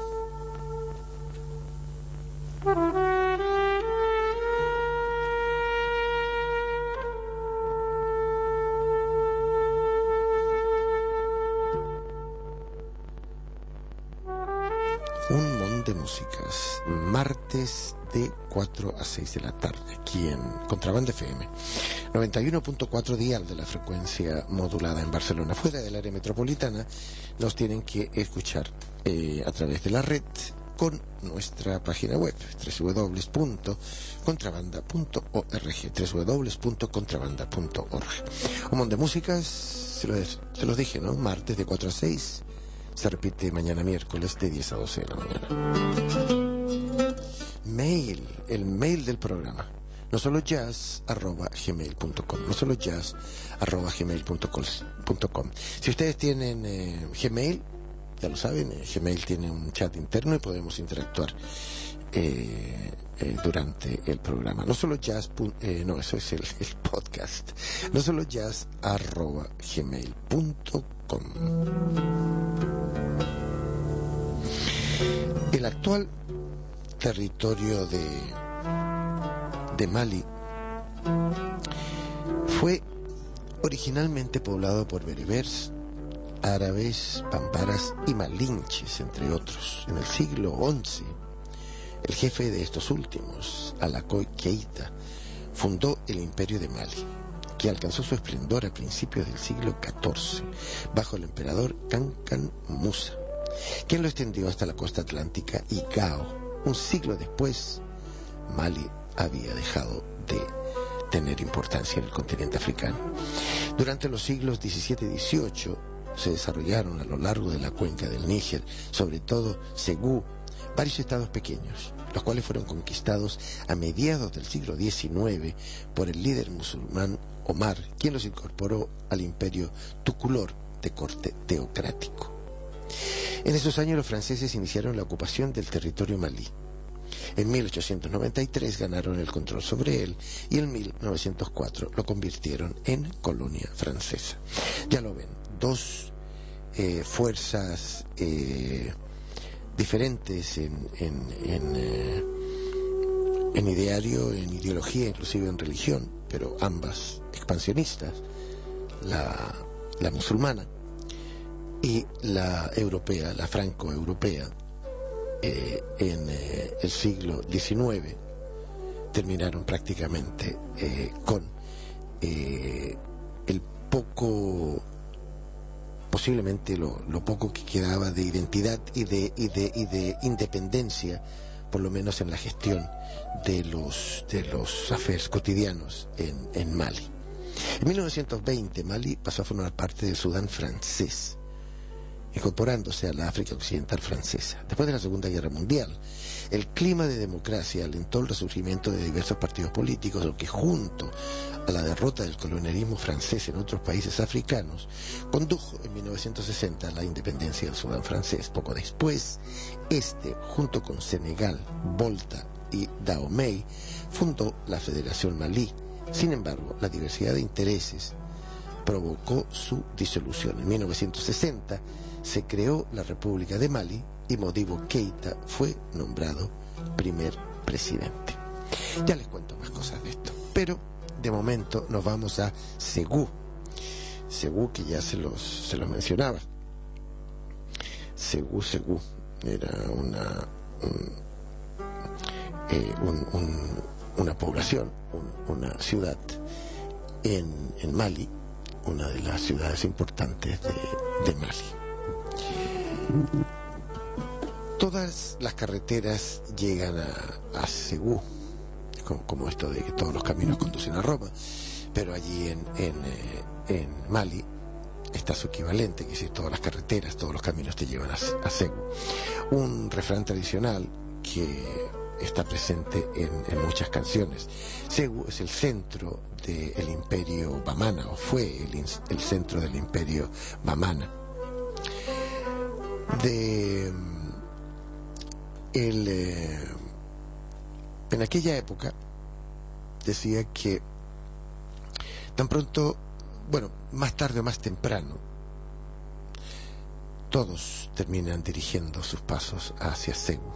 Un montón de músicas, martes de cuatro a seis de la tarde, aquí en Contrabanda F M, noventa y uno punto cuatro dial de la frecuencia modulada en Barcelona. Fuera del área metropolitana nos tienen que escuchar eh, a través de la red con nuestra página web, doble u doble u doble u punto contrabanda punto org, doble u doble u doble u punto contrabanda punto org. Un montón de músicas, se los, se los dije, ¿no? Martes de cuatro a seis, se repite mañana miércoles de diez a doce de la mañana. Mail, el mail del programa, no solo jazz arroba gmail punto com, no solo jazz arroba gmail punto com. Si ustedes tienen eh, Gmail, ya lo saben, eh, Gmail tiene un chat interno y podemos interactuar eh, eh, durante el programa. No solo jazz, eh, no, eso es el, el podcast, no solo jazz arroba gmail punto com. El actual territorio de, de Mali fue originalmente poblado por bereberes, árabes, pamparas y malinches, entre otros. En el siglo once, el jefe de estos últimos, Alakoy Keita, fundó el Imperio de Mali. que alcanzó su esplendor a principios del siglo catorce, bajo el emperador Kankan Musa, quien lo extendió hasta la costa atlántica y Gao. Un siglo después, Mali había dejado de tener importancia en el continente africano. Durante los siglos diecisiete y dieciocho se desarrollaron a lo largo de la cuenca del Níger, sobre todo Ségou, varios estados pequeños, los cuales fueron conquistados a mediados del siglo diecinueve por el líder musulmán Omar, quien los incorporó al imperio tukulor de corte teocrático. En esos años los franceses iniciaron la ocupación del territorio malí. En mil ochocientos noventa y tres ganaron el control sobre él y en mil novecientos cuatro lo convirtieron en colonia francesa. Ya lo ven, dos eh, fuerzas eh, diferentes en, en, en, eh, en ideario, en ideología, inclusive en religión, pero ambas expansionistas, la, la musulmana y la europea, la franco-europea, eh, en eh, el siglo diecinueve terminaron prácticamente eh, con eh, el poco, posiblemente lo, lo poco que quedaba de identidad y de, y de, y de independencia, por lo menos en la gestión de los, de los afaires cotidianos en, en Mali. En mil novecientos veinte Mali pasó a formar parte del Sudán francés, incorporándose a la África Occidental francesa. Después de la Segunda Guerra Mundial, el clima de democracia alentó el resurgimiento de diversos partidos políticos, lo que junto a la derrota del colonialismo francés en otros países africanos, condujo en mil novecientos sesenta a la independencia del Sudán francés. Poco después, este, junto con Senegal, Volta y Dahomey, fundó la Federación Malí. Sin embargo, la diversidad de intereses provocó su disolución. En mil novecientos sesenta se creó la República de Mali y Modibo Keïta fue nombrado primer presidente. Ya les cuento más cosas de esto, pero de momento nos vamos a Ségou. Ségou, que ya se los, se los mencionaba. Ségou, Ségou era una un, eh, un, un, una población, un, una ciudad en, en Mali, una de las ciudades importantes de, de Mali. Todas las carreteras llegan a, a Ségou, como, como esto de que todos los caminos conducen a Roma, pero allí en, en, eh, en Mali está su equivalente, que es decir, todas las carreteras, todos los caminos te llevan a, a Ségou. Un refrán tradicional que está presente en, en muchas canciones. Ségou es el centro del imperio Bamana, o fue el, el centro del imperio Bamana. De el, eh, en aquella época decía que tan pronto, bueno, más tarde o más temprano, todos terminan dirigiendo sus pasos hacia Ségou.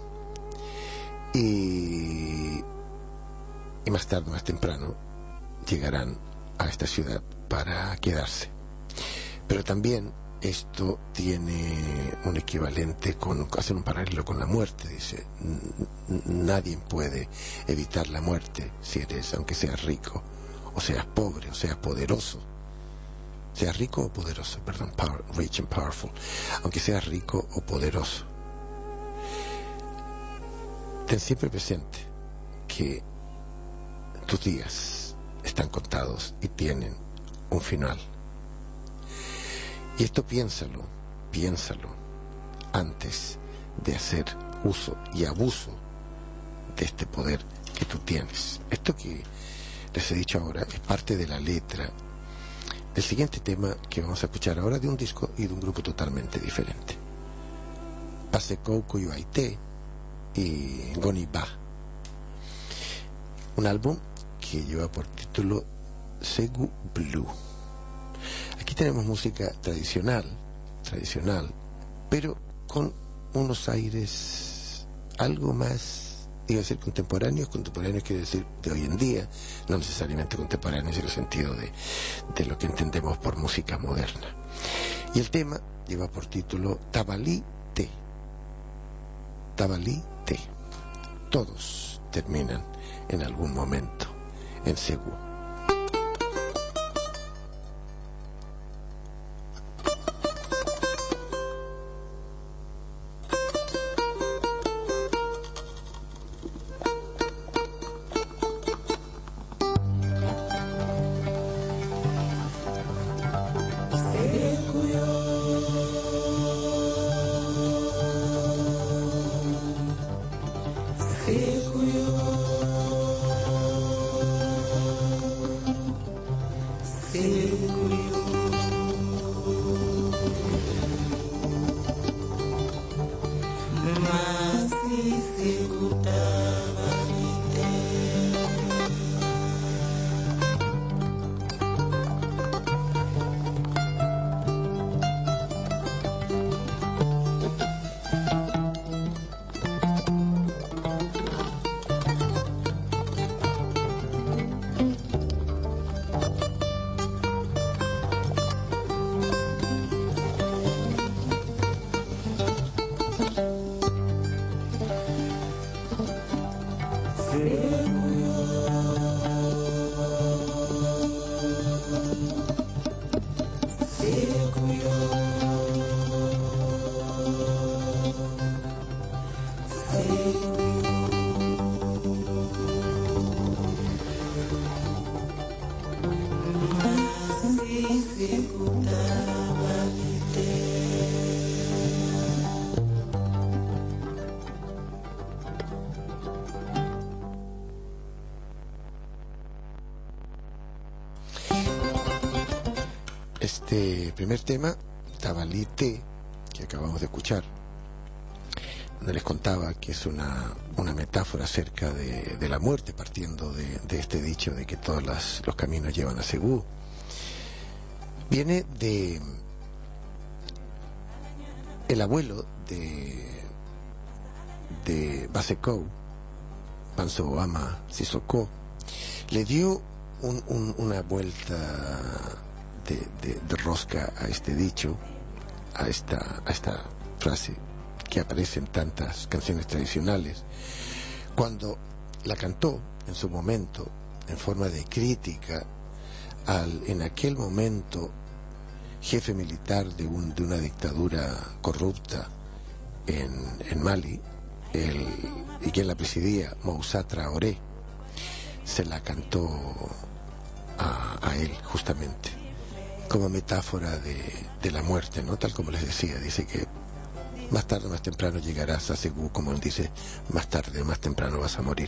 Y, y más tarde o más temprano llegarán a esta ciudad para quedarse. Pero también esto tiene un equivalente con, hacen un paralelo con la muerte. Dice, nadie puede evitar la muerte si eres, aunque seas rico, o seas pobre, o seas poderoso, seas rico o poderoso, perdón, power, rich and powerful, aunque seas rico o poderoso. Ten siempre presente que tus días están contados y tienen un final. Y esto piénsalo, piénsalo antes de hacer uso y abuso de este poder que tú tienes. Esto que les he dicho ahora es parte de la letra del siguiente tema que vamos a escuchar ahora, de un disco y de un grupo totalmente diferente. Paseko Kuyuaite y Goniba, un álbum que lleva por título Ségou Blue. Aquí tenemos música tradicional, tradicional, pero con unos aires algo más, iba a decir contemporáneos. Contemporáneos quiere decir de hoy en día, no necesariamente contemporáneos en el sentido de, de lo que entendemos por música moderna. Y el tema lleva por título Tabali Te. Tabali Te. Todos terminan en algún momento en Ségou. este primer tema, Tabalite, que acabamos de escuchar, donde les contaba que es una, una metáfora acerca de, de la muerte, partiendo de, de este dicho de que todos las, los caminos llevan a Segú, viene de el abuelo de de Basekou, Bansoama Sissoko, le dio un, un, una vuelta de, de, de rosca a este dicho, a esta, a esta frase que aparece en tantas canciones tradicionales, cuando la cantó en su momento en forma de crítica al en aquel momento jefe militar de, un, de una dictadura corrupta en, en Mali, el, y quien la presidía, Moussa Traoré. Se la cantó a, a él justamente como metáfora de, de la muerte, ¿no? Tal como les decía, dice que más tarde o más temprano llegarás a Segú, como él dice, más tarde o más temprano vas a morir.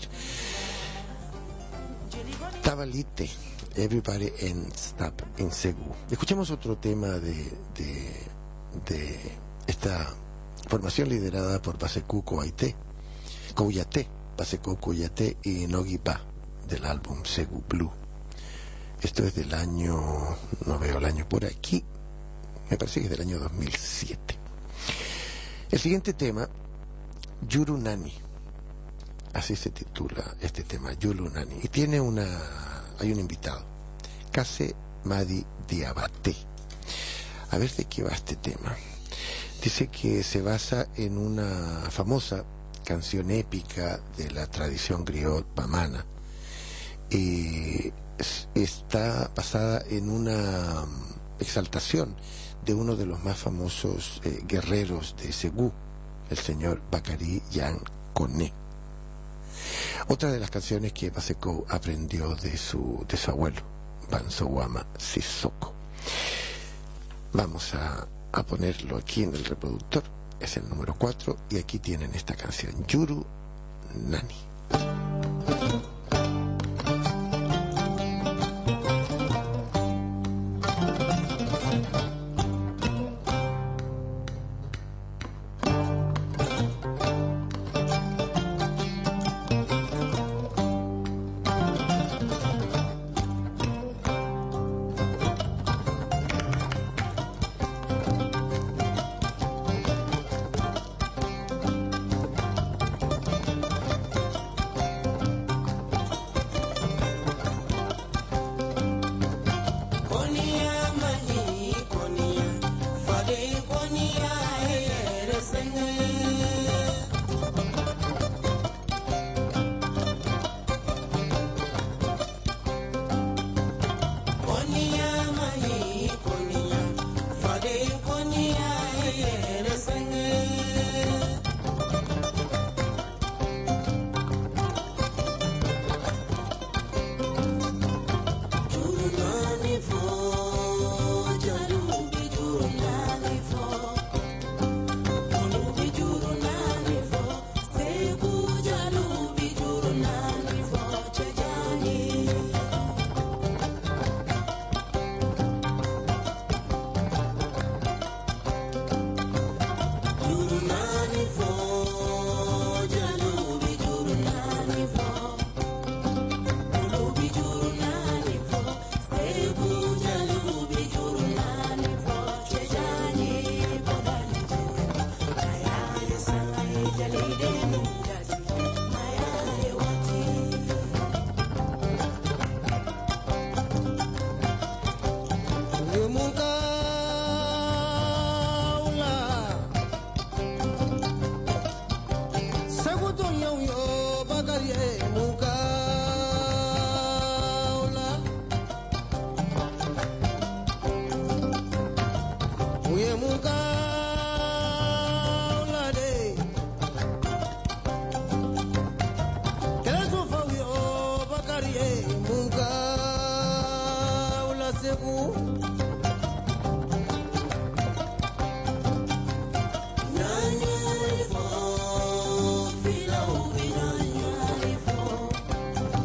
Tabalite, Everybody Ends Up in Segú. Escuchemos otro tema de, de, de esta formación liderada por Basekou Kouyaté, Kouyaté, Basekou Kouyaté y Nogi Ba, del álbum Segú Blue. Esto es del año, no veo el año por aquí, me parece que es del año dos mil siete. El siguiente tema, Yuru Nani, así se titula este tema, Yuru Nani, y tiene una, hay un invitado, Kase Madi Diabate. A ver de qué va este tema. Dice que se basa en una famosa canción épica de la tradición griot bamana, y está basada en una exaltación de uno de los más famosos eh, guerreros de Segú, el señor Bakari Yan Koné. Otra de las canciones que Basekou aprendió de su, de su abuelo, Bansoama Sissoko. Vamos a, a ponerlo aquí en el reproductor, es el número cuatro, y aquí tienen esta canción, Yuru Nani.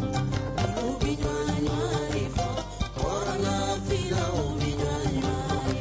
Fila,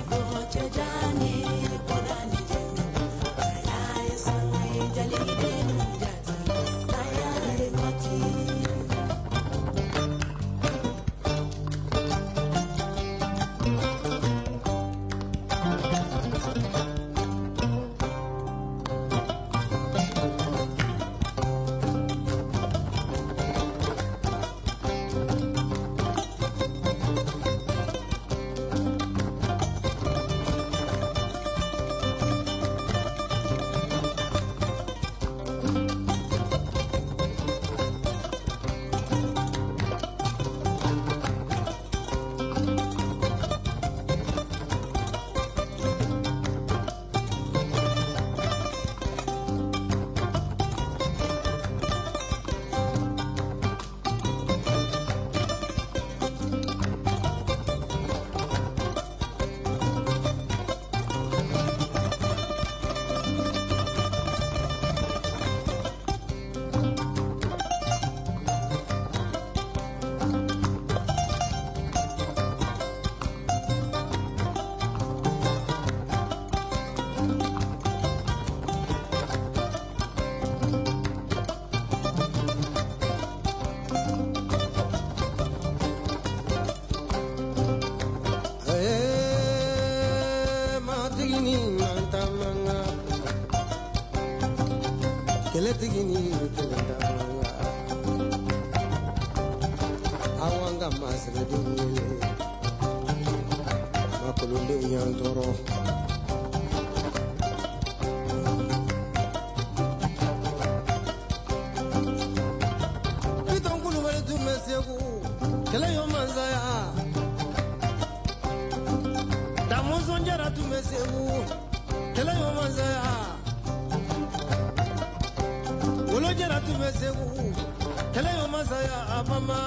tigini mantamanga kele tigini kelentamanga awanga masre dunye makulunde yantoro pitongulu wale tumesegu kele yo manzaya damusonjara tumesegu kele yo manzaya wolojara tumesegu kele yo manzaya mama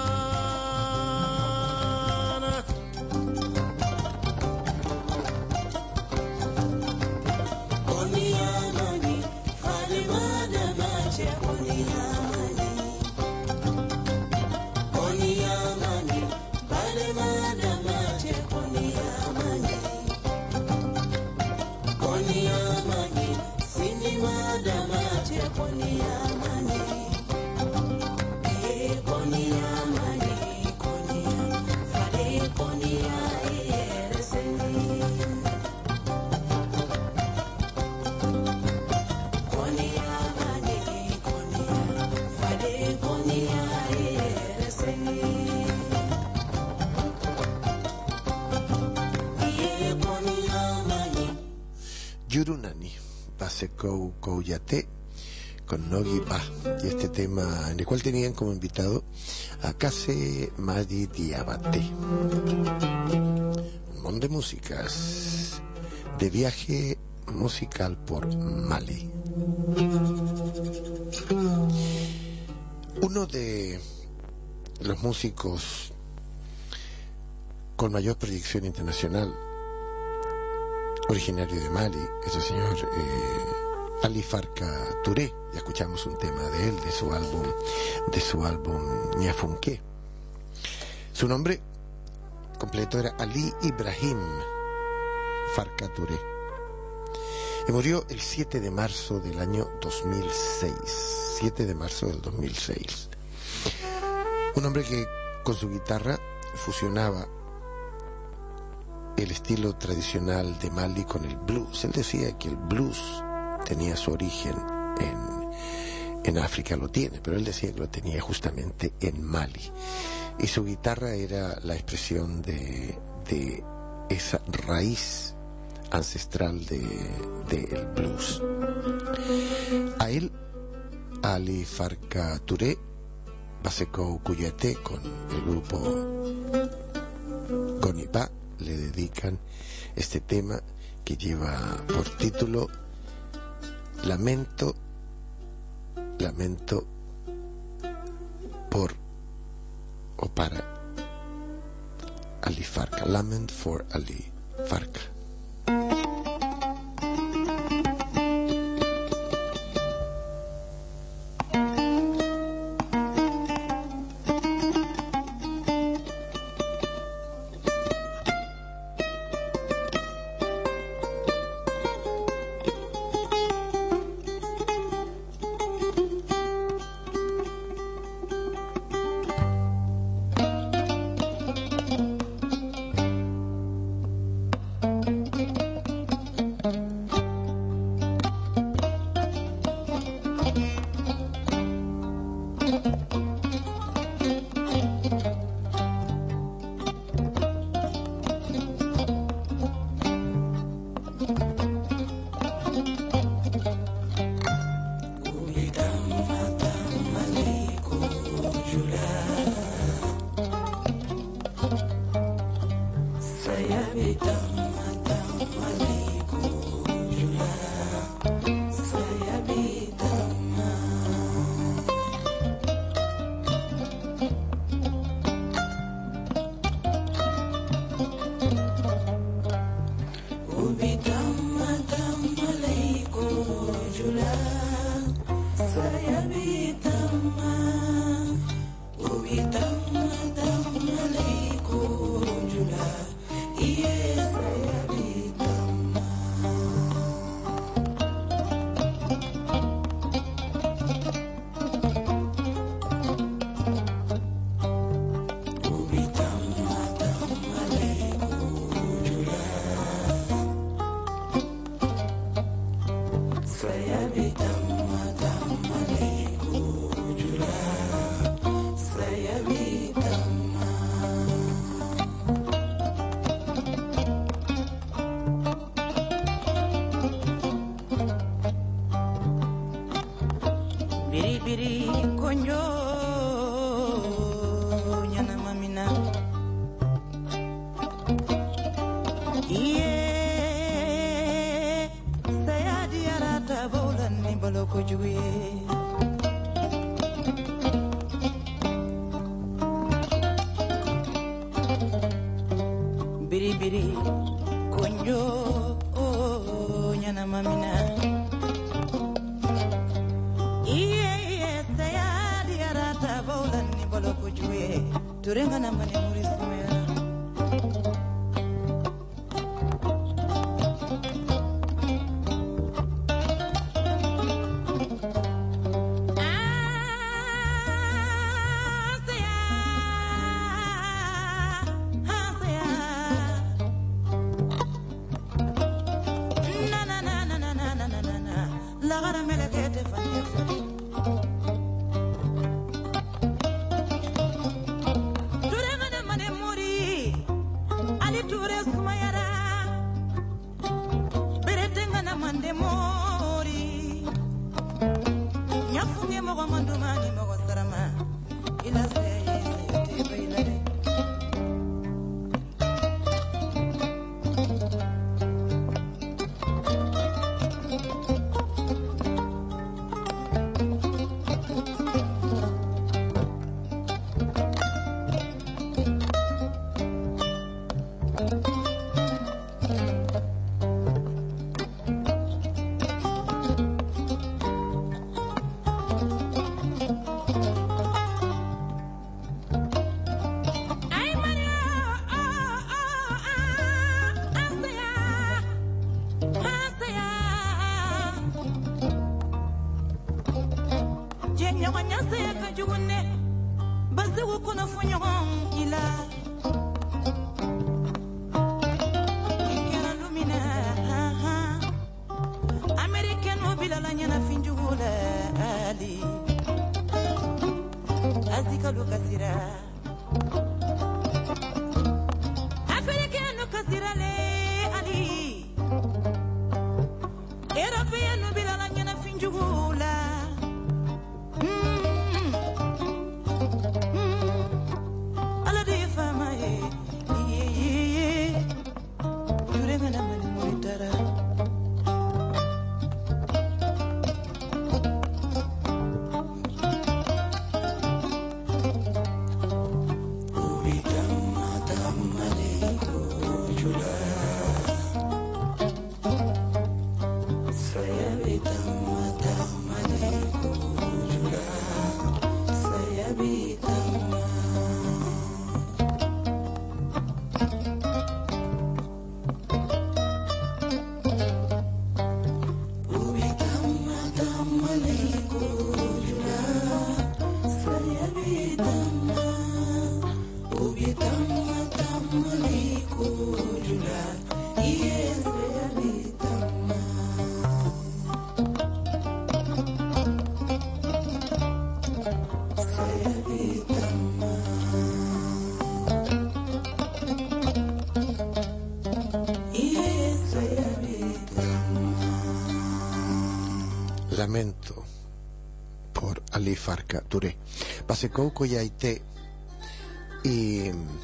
Yurunani, Basekou Kouyate, con Nogi Ba, y este tema en el cual tenían como invitado a Kase Madi Diabate. Un montón de músicas de viaje musical por Mali. Uno de los músicos con mayor proyección internacional, originario de Mali, es el señor eh, Ali Farka Touré. Ya escuchamos un tema de él, de su álbum, de su álbum Niafunke. Su nombre completo era Ali Ibrahim Farka Touré. Y murió el siete de marzo del año dos mil seis. siete de marzo del dos mil seis. Un hombre que con su guitarra fusionaba el estilo tradicional de Mali con el blues. Él decía que el blues tenía su origen en, en África, lo tiene, pero él decía que lo tenía justamente en Mali. Y su guitarra era la expresión de, de esa raíz ancestral de, de el blues. A él, Ali Farka Touré, Basekou Kouyate, con el grupo Goniba, le dedican este tema que lleva por título Lamento, Lamento por o para Ali Farka, Lament for Ali Farka. Lamento por Ali Farka Touré, Pasecouco y Aité y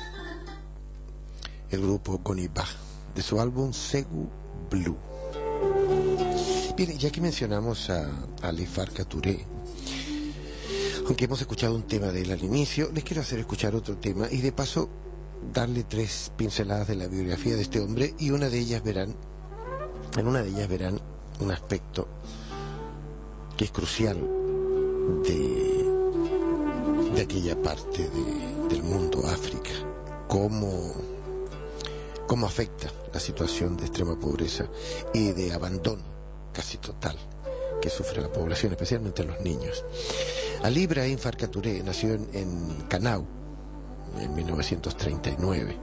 el grupo Goniba de su álbum Segu Blue. Bien, ya que mencionamos a Ali Farka Touré, aunque hemos escuchado un tema de él al inicio, les quiero hacer escuchar otro tema y de paso darle tres pinceladas de la biografía de este hombre, y una de ellas verán, en una de ellas verán un aspecto que es crucial de, de aquella parte de, del mundo, África, cómo, cómo afecta la situación de extrema pobreza y de abandono casi total que sufre la población, especialmente los niños. Ali Ibrahim Farka Touré nació en, en Canau en mil novecientos treinta y nueve.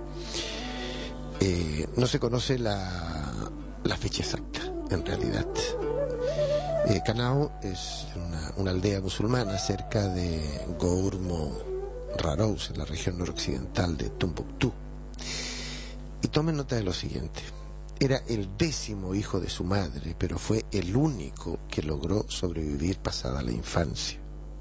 Eh, no se conoce la, la fecha exacta, en realidad. Eh, Canao es una, una aldea musulmana cerca de Gourmo Rarous, en la región noroccidental de Tombuctú. Y tomen nota de lo siguiente: era el décimo hijo de su madre, pero fue el único que logró sobrevivir pasada la infancia.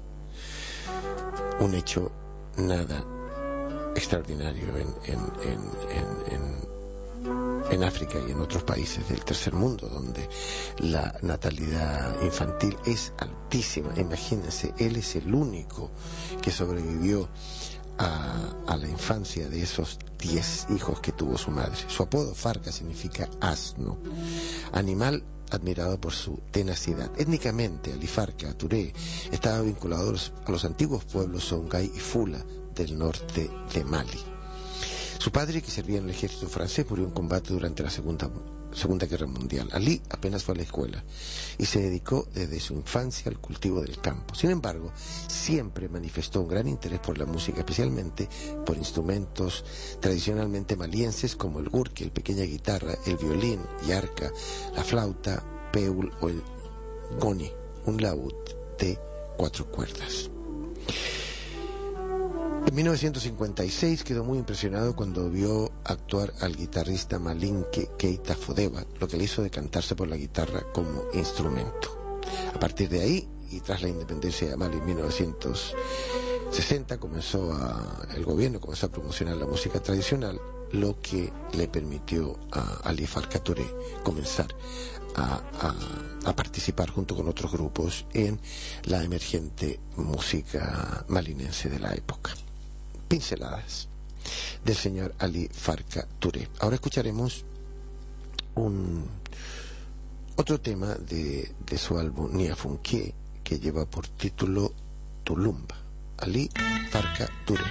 Un hecho nada extraordinario en, en, en, en, en, en África y en otros países del tercer mundo, donde la natalidad infantil es altísima. Imagínense, él es el único que sobrevivió a, a la infancia de esos diez hijos que tuvo su madre. Su apodo Farca significa asno, animal admirado por su tenacidad. Étnicamente, Ali Farca Touré estaba vinculado a los, a los antiguos pueblos Songhai y Fula del norte de Mali. Su padre, que servía en el ejército francés, murió en combate durante la Segunda, Segunda Guerra Mundial. Ali apenas fue a la escuela y se dedicó desde su infancia al cultivo del campo. Sin embargo, siempre manifestó un gran interés por la música, especialmente por instrumentos tradicionalmente malienses como el gurki, el pequeña guitarra, el violín, yarca, la flauta, peul o el goni, un laúd de cuatro cuerdas. En mil novecientos cincuenta y seis quedó muy impresionado cuando vio actuar al guitarrista Malinke Keita Fodeba, lo que le hizo decantarse por la guitarra como instrumento. A partir de ahí, y tras la independencia de Mali en mil novecientos sesenta, comenzó a, el gobierno comenzó a promocionar la música tradicional, lo que le permitió a Ali Farca Touré comenzar a, a, a participar junto con otros grupos en la emergente música malinense de la época. Pinceladas del señor Ali Farca Touré. Ahora escucharemos un otro tema de, de su álbum Nia Funke, que lleva por título Tulumba. Ali Farca Touré.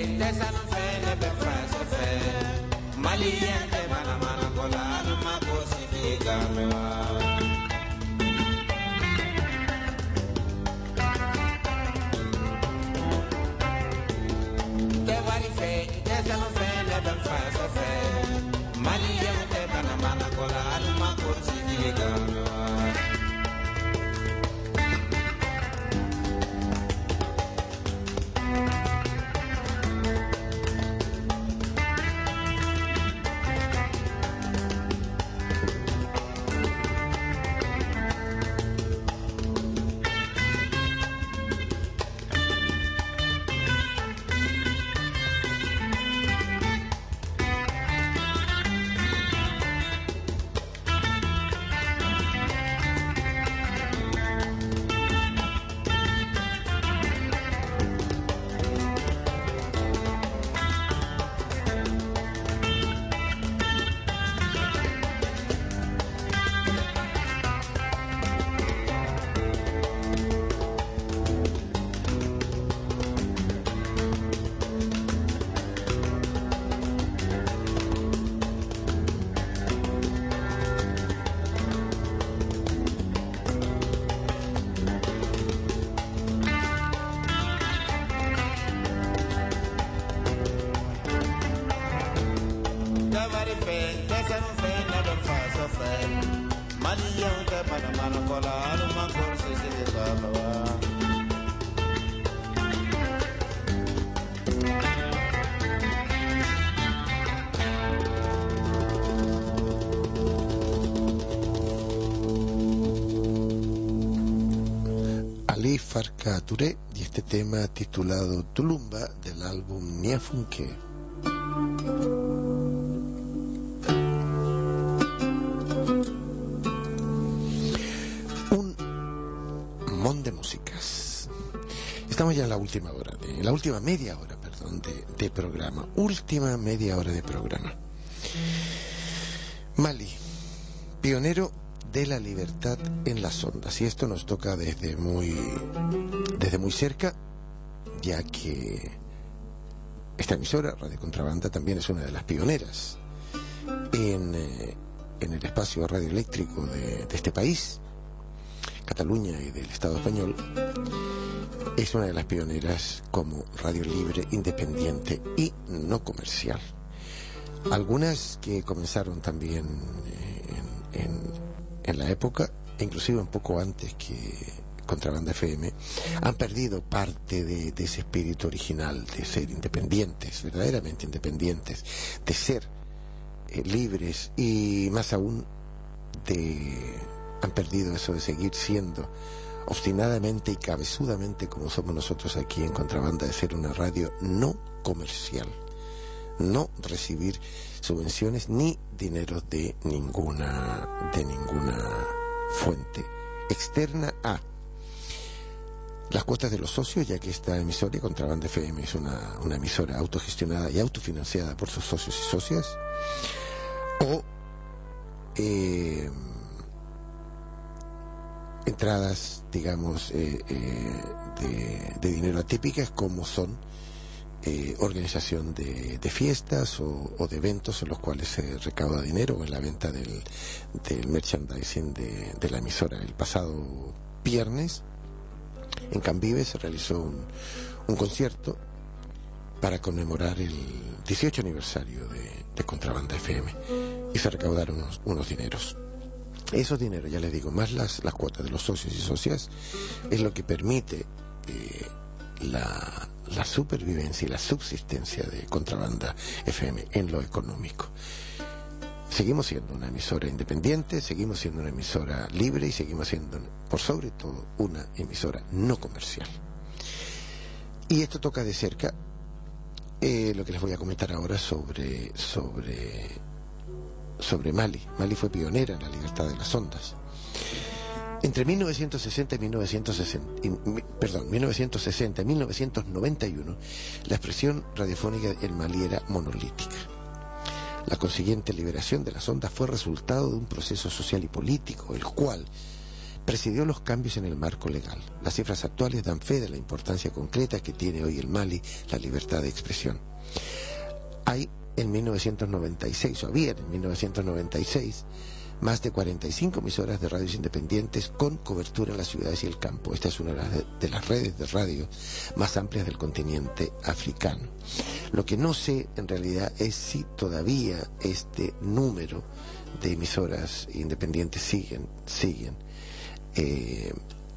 Ali Farka Touré y este tema titulado Tulumba del álbum Niafunke. Un mon de músicas. Estamos ya en la última hora, de, en la última media hora, perdón, de, de programa. Última media hora de programa. Mali, pionero de la libertad en las ondas, y esto nos toca desde muy desde muy cerca, ya que esta emisora Radio Contrabanda también es una de las pioneras en, eh, en el espacio radioeléctrico de, de este país, Cataluña y del Estado español. Es una de las pioneras como radio libre, independiente y no comercial. Algunas que comenzaron también en, en en la época, inclusive un poco antes que Contrabanda F M, han perdido parte de, de ese espíritu original de ser independientes, verdaderamente independientes, de ser eh, libres, y más aún de han perdido eso de seguir siendo obstinadamente y cabezudamente, como somos nosotros aquí en Contrabanda, de ser una radio no comercial, no recibir subvenciones ni dinero de ninguna de ninguna fuente externa a las cuotas de los socios, ya que esta emisora, Contrabanda F M, es una, una emisora autogestionada y autofinanciada por sus socios y socias, o eh, entradas, digamos, eh, eh, de, de dinero atípicas, como son Eh, organización de, de fiestas o, o de eventos en los cuales se recauda dinero, o en la venta del, del merchandising de, de la emisora. El pasado viernes en Cambive se realizó un, un concierto para conmemorar el dieciocho aniversario de, de Contrabanda F M, y se recaudaron unos, unos dineros. Esos dineros, ya les digo, más las, las cuotas de los socios y socias, es lo que permite eh, la la supervivencia y la subsistencia de Contrabanda F M en lo económico. Seguimos siendo una emisora independiente, seguimos siendo una emisora libre, y seguimos siendo, por sobre todo, una emisora no comercial. Y esto toca de cerca eh, lo que les voy a comentar ahora sobre sobre sobre Mali. Mali fue pionera en la libertad de las ondas. Entre mil novecientos sesenta y mil novecientos sesenta, y, perdón, mil novecientos sesenta y mil novecientos noventa y uno, la expresión radiofónica en Malí era monolítica. La consiguiente liberación de las ondas fue resultado de un proceso social y político, el cual presidió los cambios en el marco legal. Las cifras actuales dan fe de la importancia concreta que tiene hoy el Mali la libertad de expresión. Hay en mil novecientos noventa y seis, o había en mil novecientos noventa y seis, más de cuarenta y cinco emisoras de radios independientes con cobertura en las ciudades y el campo. Esta es una de las, de las redes de radio más amplias del continente africano. Lo que no sé en realidad es si todavía este número de emisoras independientes siguen, siguen eh,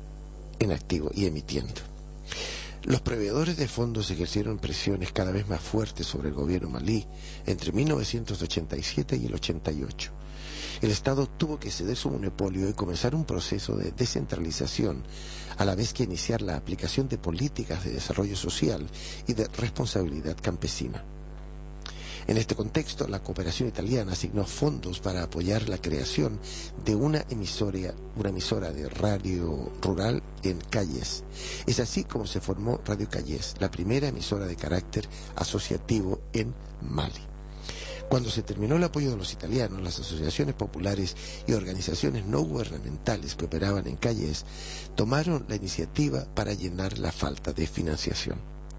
en activo y emitiendo. Los proveedores de fondos ejercieron presiones cada vez más fuertes sobre el gobierno malí entre mil novecientos ochenta y siete y el ochenta y ocho. El Estado tuvo que ceder su monopolio y comenzar un proceso de descentralización, a la vez que iniciar la aplicación de políticas de desarrollo social y de responsabilidad campesina. En este contexto, la cooperación italiana asignó fondos para apoyar la creación de una emisora, una emisora de radio rural en Calles. Es así como se formó Radio Calles, la primera emisora de carácter asociativo en Mali. Cuando se terminó el apoyo de los italianos, las asociaciones populares y organizaciones no gubernamentales que operaban en Calles tomaron la iniciativa para llenar la falta de financiación.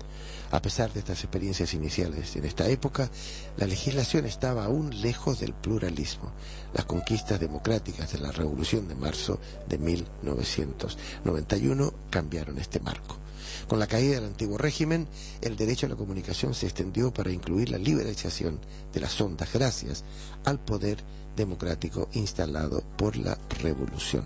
A pesar de estas experiencias iniciales en esta época, la legislación estaba aún lejos del pluralismo. Las conquistas democráticas de la Revolución de marzo de mil novecientos noventa y uno cambiaron este marco. Con la caída del antiguo régimen, el derecho a la comunicación se extendió para incluir la liberalización de las ondas gracias al poder democrático instalado por la Revolución.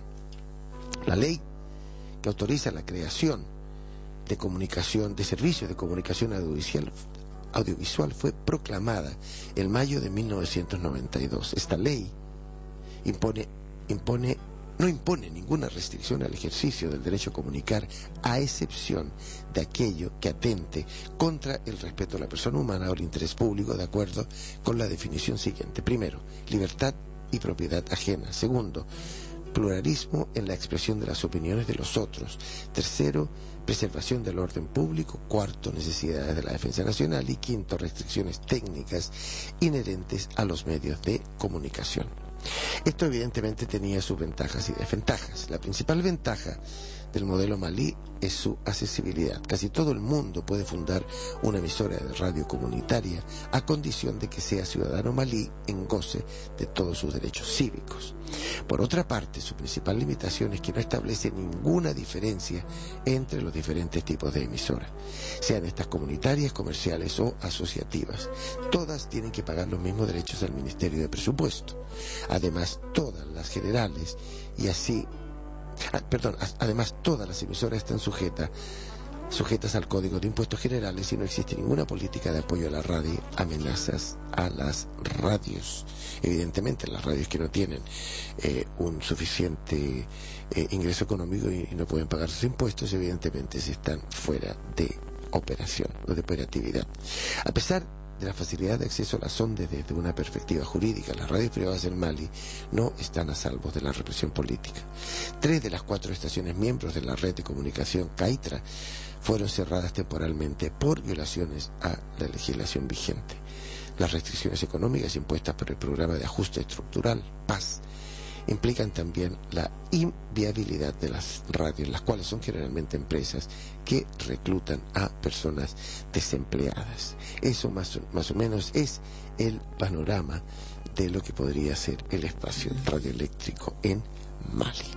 La ley que autoriza la creación de comunicación, de servicios de comunicación audiovisual, audiovisual fue proclamada en mayo de mil novecientos noventa y dos. Esta ley impone, impone, no impone ninguna restricción al ejercicio del derecho a comunicar, a excepción de aquello que atente contra el respeto a la persona humana o el interés público, de acuerdo con la definición siguiente. Primero, libertad y propiedad ajena. Segundo, pluralismo en la expresión de las opiniones de los otros. Tercero, preservación del orden público. Cuarto, necesidades de la defensa nacional. Y quinto, restricciones técnicas inherentes a los medios de comunicación. Esto evidentemente tenía sus ventajas y desventajas. La principal ventaja del modelo malí es su accesibilidad. Casi todo el mundo puede fundar una emisora de radio comunitaria a condición de que sea ciudadano malí en goce de todos sus derechos cívicos. Por otra parte, su principal limitación es que no establece ninguna diferencia entre los diferentes tipos de emisoras, sean estas comunitarias, comerciales o asociativas. Todas tienen que pagar los mismos derechos al Ministerio de Presupuesto. Además, todas las generales y así Ah, perdón, además todas las emisoras están sujetas sujetas al Código de Impuestos Generales y no existe ninguna política de apoyo a la radio, amenazas a las radios. Evidentemente las radios que no tienen eh, un suficiente eh, ingreso económico y, y no pueden pagar sus impuestos, evidentemente se están fuera de operación o de operatividad. A pesar de la facilidad de acceso a las ondas desde una perspectiva jurídica, las radios privadas en Mali no están a salvo de la represión política. Tres de las cuatro estaciones miembros de la red de comunicación CAITRA fueron cerradas temporalmente por violaciones a la legislación vigente. Las restricciones económicas impuestas por el programa de ajuste estructural, P A S, implican también la inviabilidad de las radios, las cuales son generalmente empresas que reclutan a personas desempleadas. Eso más, más o menos es el panorama de lo que podría ser el espacio radioeléctrico en Mali.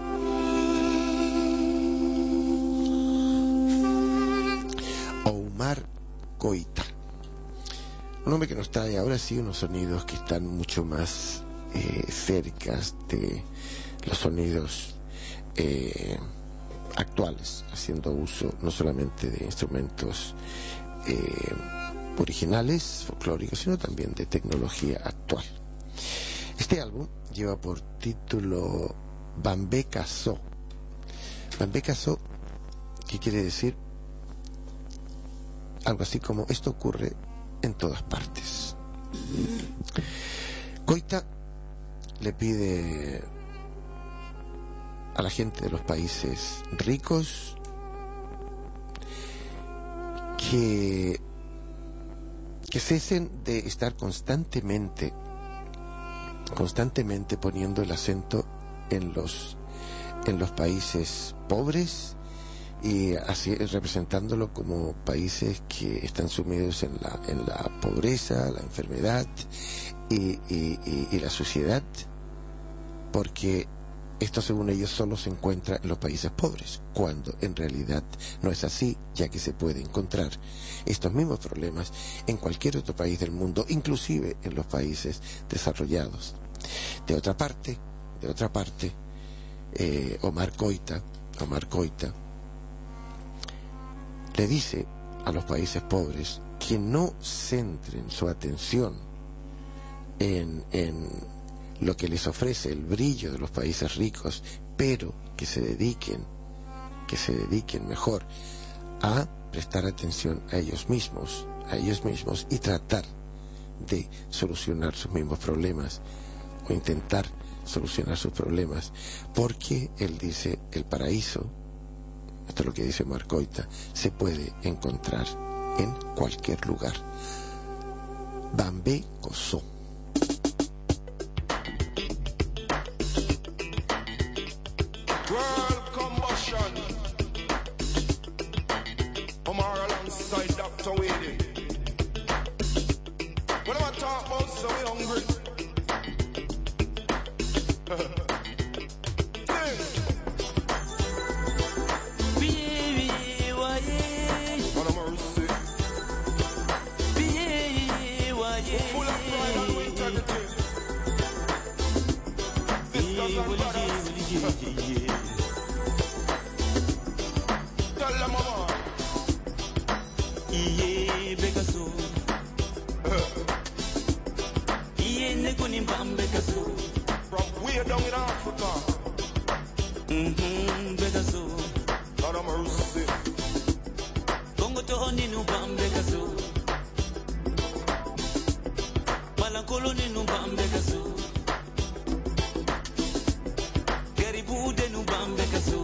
Oumar Koita, un hombre que nos trae ahora sí unos sonidos que están mucho más Eh, cerca de los sonidos eh, actuales, haciendo uso no solamente de instrumentos eh, originales, folclóricos, sino también de tecnología actual. Este álbum lleva por título Bambé Kaso. Bambé Kaso, que quiere decir algo así como esto ocurre en todas partes. Koita le pide a la gente de los países ricos que, que cesen de estar constantemente constantemente poniendo el acento en los en los países pobres y así representándolo como países que están sumidos en la, en la pobreza, la enfermedad y, y, y, y la suciedad, porque esto según ellos solo se encuentra en los países pobres, cuando en realidad no es así, ya que se puede encontrar estos mismos problemas en cualquier otro país del mundo, inclusive en los países desarrollados. De otra parte, de otra parte, eh, Omar Koita, Omar Koita le dice a los países pobres que no centren su atención en, en lo que les ofrece el brillo de los países ricos, pero que se dediquen, que se dediquen mejor a prestar atención a ellos mismos, a ellos mismos y tratar de solucionar sus mismos problemas o intentar solucionar sus problemas, porque él dice el paraíso, esto es lo que dice Omar Koita, se puede encontrar en cualquier lugar. Bambé Koso. World combustion. Omar alongside Doctor Wade. When I talk about so we hungry. Tell them mama. Iye Bekaso. Iye Nekuni Bambekaso. From way down in Africa. Mm-hmm, Bekaso. God of mercy. Congo to Oninu Bambekaso. Malankolo Ninu Bambekaso. Bude no bambe kaso,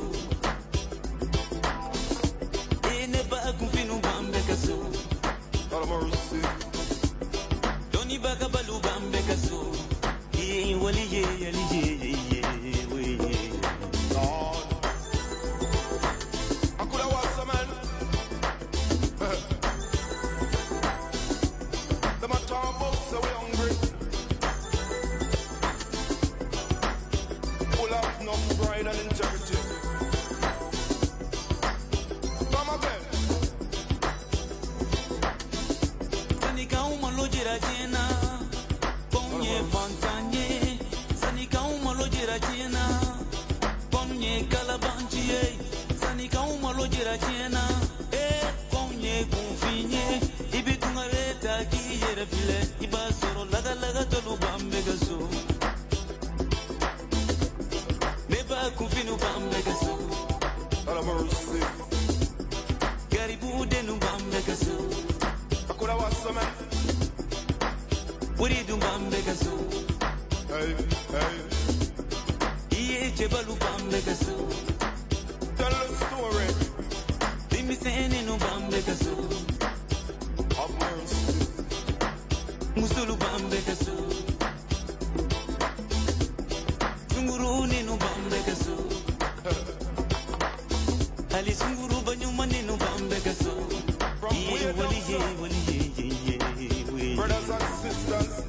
ene ba kufinu bambe kaso. God mercy. Doni baga balu bambe kaso, ye wali ye yali ye ye we. God, I coulda was a man. The man talk about so we hungry. No pride and integrity. Come again. Sanika umalo jira jena, ponye fontanye. Sanika umalo jira jena, ponye kalabanchi. Sanika umalo jira jena, eh ponye kunfinye. Ibi tungareta ki yere file, iba soro laga laga tolu bambe gaso. Kufinu bambe kaso, God of mercy. Garibu denu bambe kaso. I coulda was some man. What do you do bambe kaso? Hey, hey. Iye jebalu bambe kaso. Tell the story. Dimi sene no bambe kaso. Of mercy. Musulu bambe kaso. Sunguruni no bambe kaso. Ali sunguru banyu mani no bambe kaso. Ye wali ye wali ye ye ye. Brothers and sisters.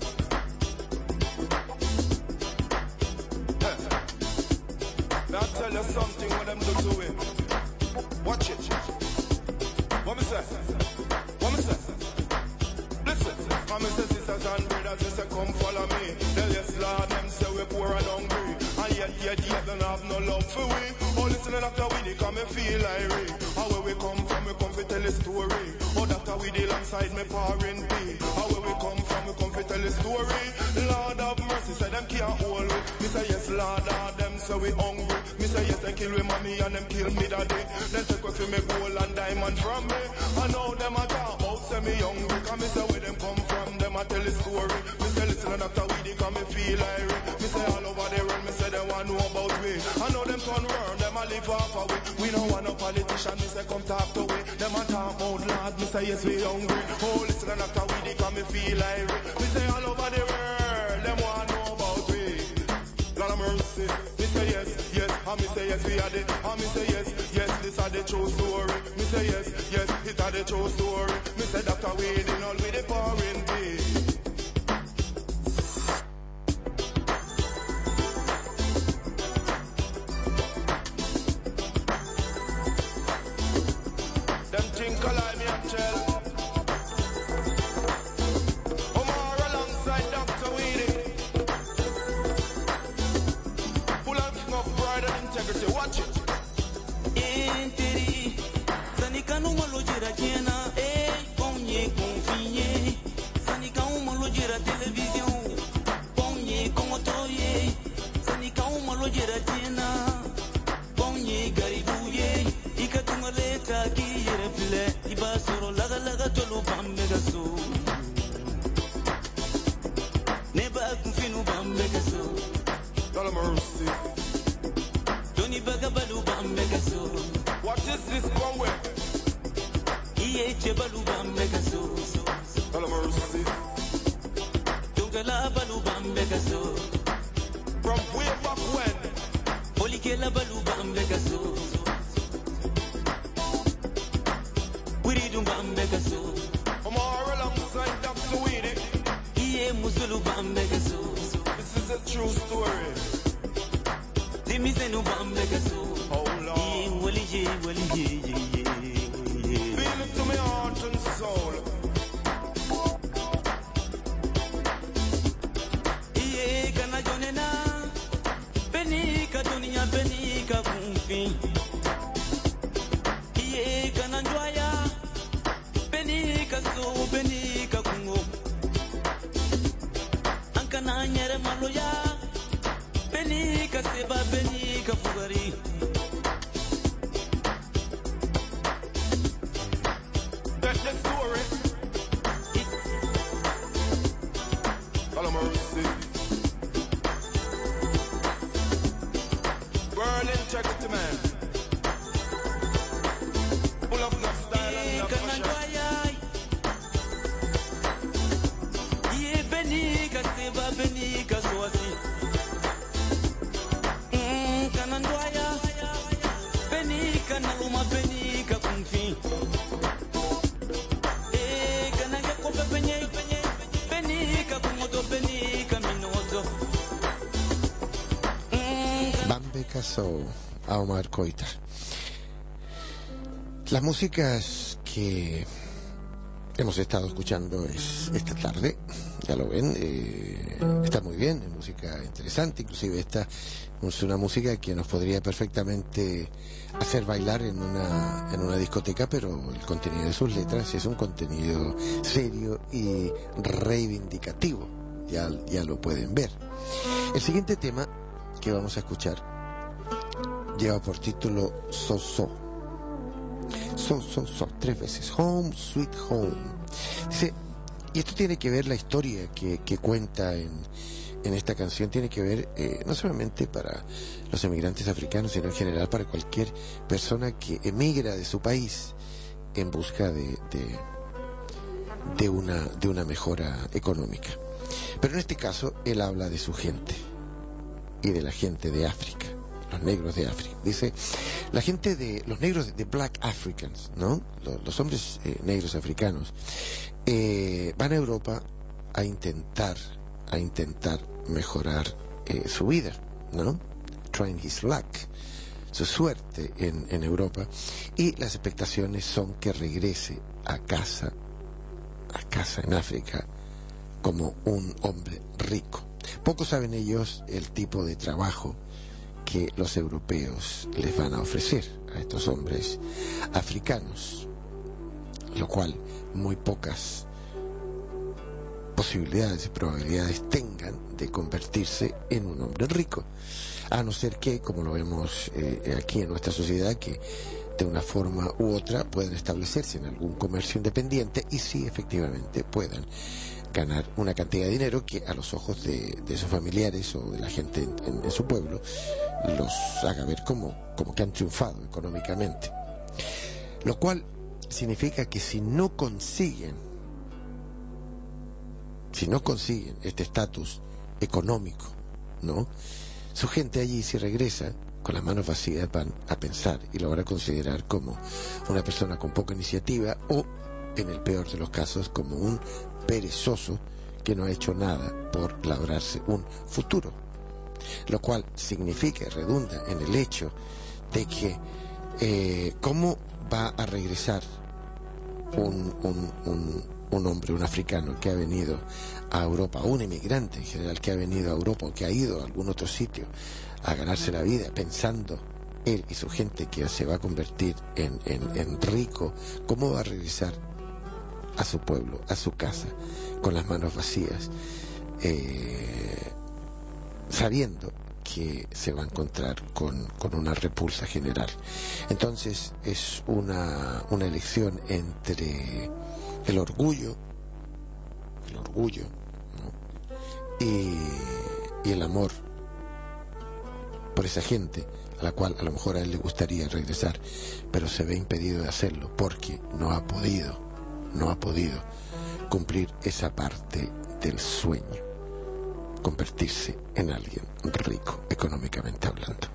Now I'll tell you something what them do to it. Watch it. What me say? What me say? Listen. What me say, sisters and brothers, they say come follow me. Tell yes Lord, them say we poor and hungry. And yet, yet, yet, don't have no love for we. Oh, listen to Doctor Weedy, come me feel irate. How where we come from, we come to tell a story. Oh, Doctor Weedy alongside me foreign P. How where we come from, we come to tell a story. Lord of mercy, say them can't hold we. Me say yes, Lord, Lord, them say we hungry. Me say yes, them kill we mommy and them kill me daddy. Then take us to me gold and diamond from me. I know them a talk about say me hungry. Cause me say where them come from, them a tell a story. Me say listen to Doctor Weedy, come me feel irate. Me say all over the world, me say they want know about we. I know them turn round, them a live off of we. We don't want no politician, me say come talk to we. Them a talk about Lord, me say yes we hungry. Oh listen and after we, they come me feel irate. Me say all over the world, them want know about we. Lord of mercy, me say yes, yes, and me say yes. yes, we had it. And me say yes, yes, this are the true story. Me say yes, yes, it are the true story. Me say Doctor Weeding all with the pouring tea. Them think I like me and tell. Omar alongside Doctor Weeding. Full of snuff, pride and integrity. Watch it. Enteri, sanika no malojira jena, eh, konye konfinye, sanika um malojira televisão, konye komotoye, sanika um malojira jena, konye garibuye, ikatunga leta ki yerefile, ibasoro laga laga tolo bambega so, neba konfinu bambega so, Lord mercy. Tony Bagabalu bambega so. What is this one way? Iye chebalu bambega so. Lord mercy. Tungala balu bambega so. From way back when? Polikela balu bambega so. Wiridum bambega so. Omar alongside Doctor Weeding. Iye musulu bambega so. This is a true story. Dimizenu bambega so. Oh Lord. Iye walije walije ye ye. Feel it to my heart and soul. Iye kana jonena. Benika dunia benika kumfi. Iye kana njwaya. Benika so benika kungo. Ankana nyere maloya. Benika seba benika fugari. That's the story. Lord mercy. World integrity man. Full of love style and love Kana fashion. njwaya. Iye benika seba benika soasi. Mm, kana njwaya. Benika naluma benika kumfi. Eh, kana ngeko pepenye. Benika kumoto benika minoto. Mm, kana Bambe Casó, a Omar Coita. Las músicas que hemos estado escuchando es esta tarde, ya lo ven, eh, está muy bien, es música interesante, inclusive esta es una música que nos podría perfectamente hacer bailar en una, en una discoteca, pero el contenido de sus letras es un contenido serio y reivindicativo, ya, ya lo pueden ver. El siguiente tema que vamos a escuchar lleva por título So So. So So So, tres veces. Home Sweet Home. Dice, y esto tiene que ver, la historia que, que cuenta en, en esta canción tiene que ver eh, no solamente para los emigrantes africanos, sino en general para cualquier persona que emigra de su país en busca de, de, de, una, de una mejora económica. Pero en este caso él habla de su gente y de la gente de África, los negros de África. Dice, la gente de los negros de Black Africans, ¿no? Los, los hombres eh, negros africanos eh, van a Europa a intentar, a intentar mejorar eh, su vida, ¿no? Trying his luck, su suerte en, en Europa, y las expectaciones son que regrese a casa, a casa en África, como un hombre rico. Poco saben ellos el tipo de trabajo que los europeos les van a ofrecer a estos hombres africanos, lo cual muy pocas posibilidades y probabilidades tengan de convertirse en un hombre rico, a no ser que, como lo vemos eh, aquí en nuestra sociedad, que de una forma u otra puedan establecerse en algún comercio independiente y sí, efectivamente, puedan ganar una cantidad de dinero que a los ojos de, de sus familiares o de la gente en, en, en su pueblo los haga ver como, como que han triunfado económicamente, lo cual significa que si no consiguen si no consiguen este estatus económico, ¿no? Su gente allí, si regresa con las manos vacías van a pensar y lo van a considerar como una persona con poca iniciativa o, en el peor de los casos, como un perezoso que no ha hecho nada por labrarse un futuro, lo cual significa y redunda en el hecho de que eh, ¿cómo va a regresar un, un, un, un hombre, un africano que ha venido a Europa, un inmigrante en general que ha venido a Europa o que ha ido a algún otro sitio a ganarse la vida pensando él y su gente que se va a convertir en, en, en rico? ¿Cómo va a regresar a su pueblo, a su casa, con las manos vacías, eh, sabiendo que se va a encontrar con, con una repulsa general? Entonces es una, una elección entre el orgullo, el orgullo, ¿no? y, y el amor por esa gente a la cual a lo mejor a él le gustaría regresar, pero se ve impedido de hacerlo porque no ha podido, no ha podido cumplir esa parte del sueño, convertirse en alguien rico económicamente hablando.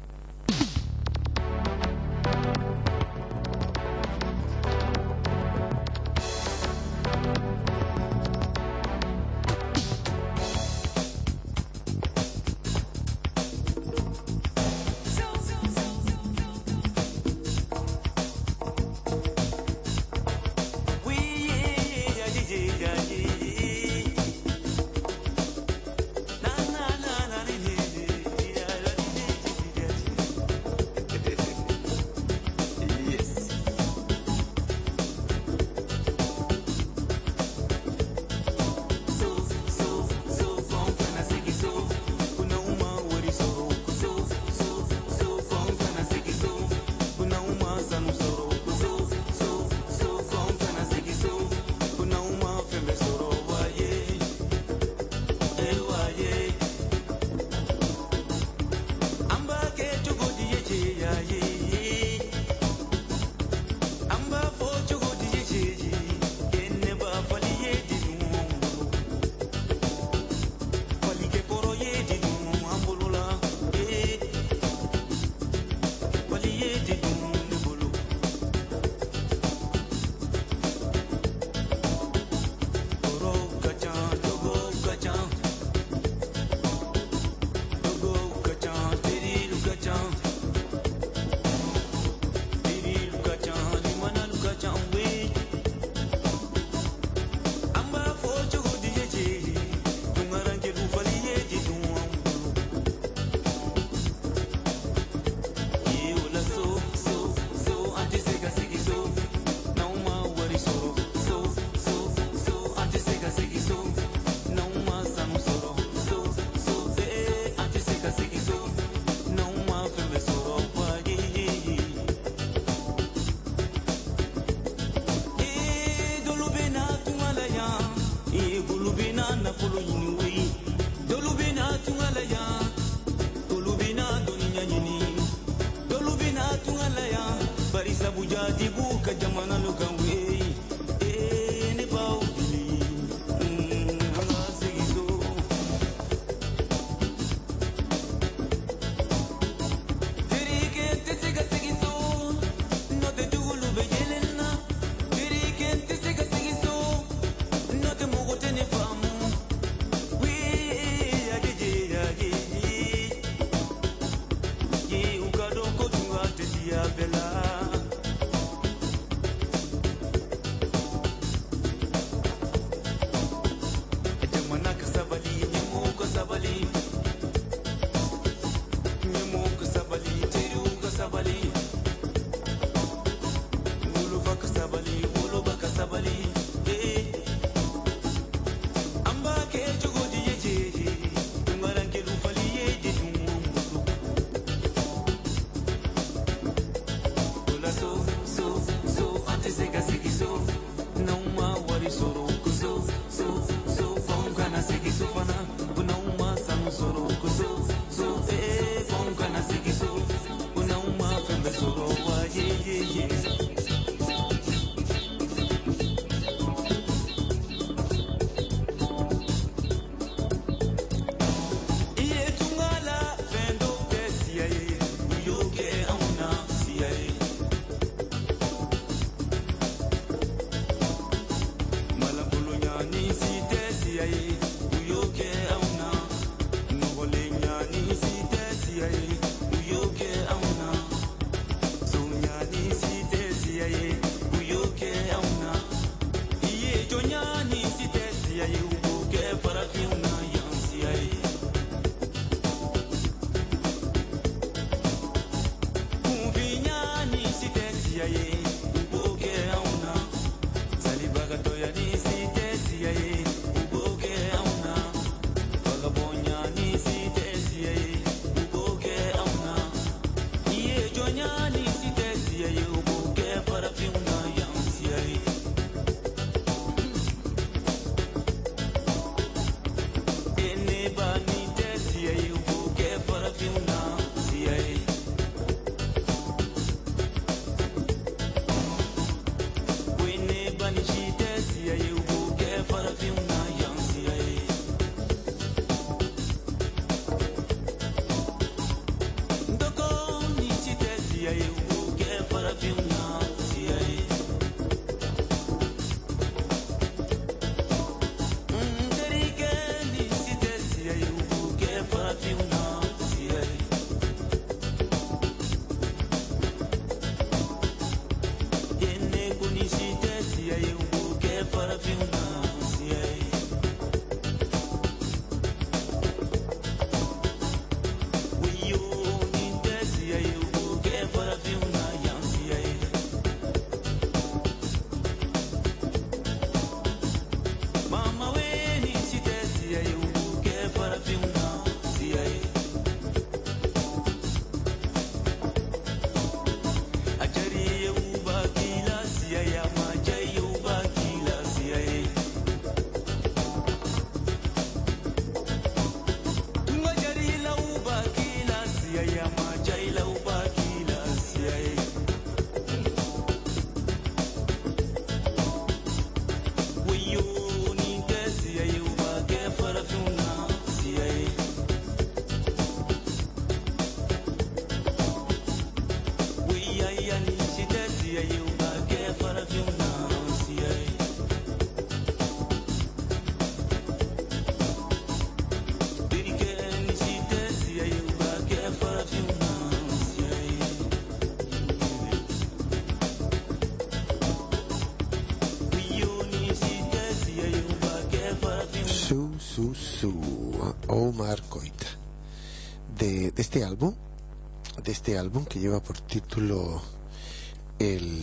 Su Su, Omar Koita, de, de este álbum, de este álbum que lleva por título el,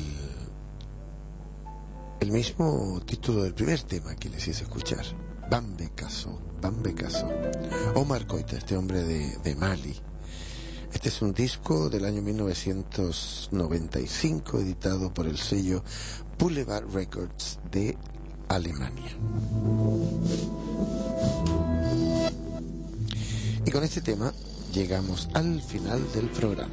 el mismo título del primer tema que les hice escuchar, Bambe Caso, Bambe Caso. Omar Koita, este hombre de, de Mali. Este es un disco del año mil novecientos noventa y cinco, editado por el sello Boulevard Records de Alemania. Y con este tema llegamos al final del programa.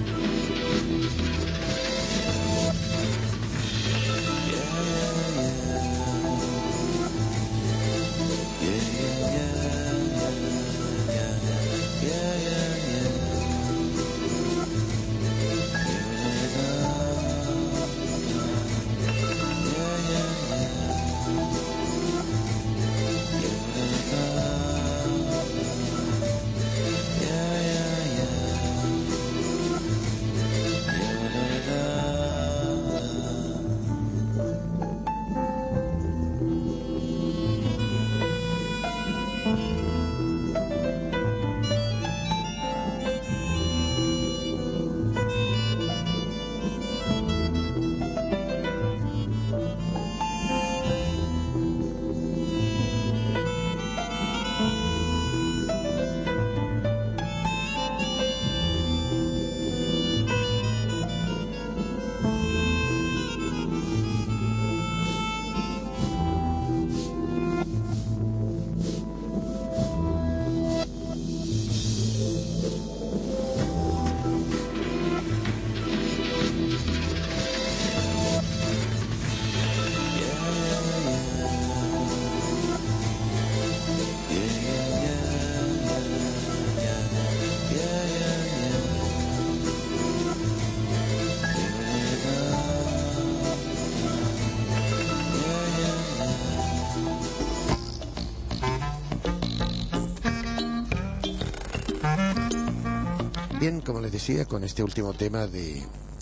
Bien, como les decía, con este último tema de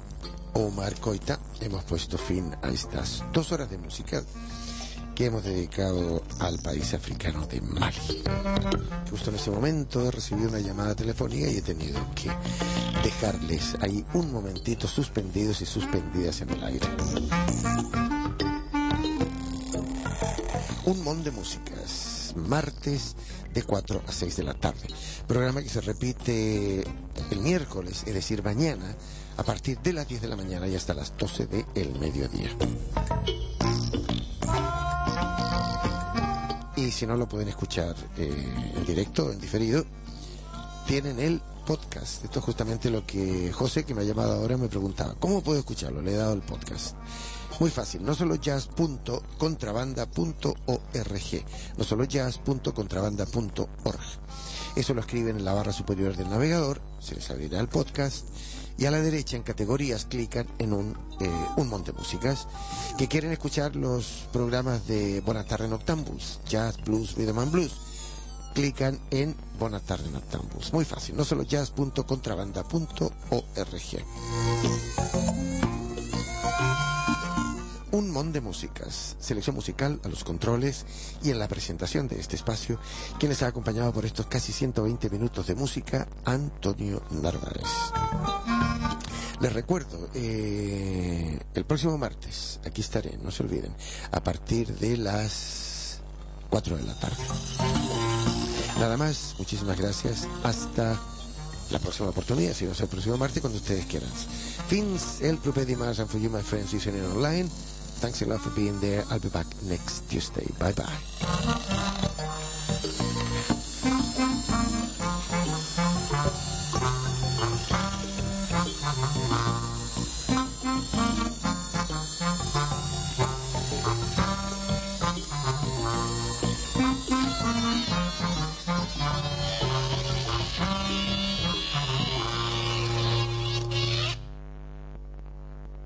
Omar Koita hemos puesto fin a estas dos horas de música que hemos dedicado al país africano de Mali. Justo en ese momento he recibido una llamada telefónica y he tenido que dejarles ahí un momentito suspendidos y suspendidas en el aire. Un mon de músicas, martes de cuatro a seis de la tarde. Programa que se repite el miércoles, es decir, mañana, a partir de las diez de la mañana y hasta las doce del mediodía. Y si no lo pueden escuchar eh, en directo, en diferido, tienen el podcast. Esto es justamente lo que José, que me ha llamado ahora, me preguntaba. ¿Cómo puedo escucharlo? Le he dado el podcast. Muy fácil, no solo jazz punto contrabanda punto org, no solo jazz punto contrabanda punto org. Eso lo escriben en la barra superior del navegador, se les abrirá el podcast, y a la derecha en categorías clican en un, eh, un monte de músicas. Que quieren escuchar los programas de Bonatarre Noctambus, Jazz, Blues, Rhythm and Blues, clican en Bonatarre Noctambus. Muy fácil, no solo jazz punto contrabanda punto org. Un mon de músicas, selección musical a los controles y en la presentación de este espacio, quien les ha acompañado por estos casi ciento veinte minutos de música, Antonio Narváez. Les recuerdo, eh, el próximo martes, aquí estaré, no se olviden, a partir de las cuatro de la tarde. Nada más, muchísimas gracias, hasta la próxima oportunidad, si no es el próximo martes, cuando ustedes quieran. Fins el proper dimarts, and for you, my friends, listening online, thanks a lot for being there. I'll be back next Tuesday. Bye bye.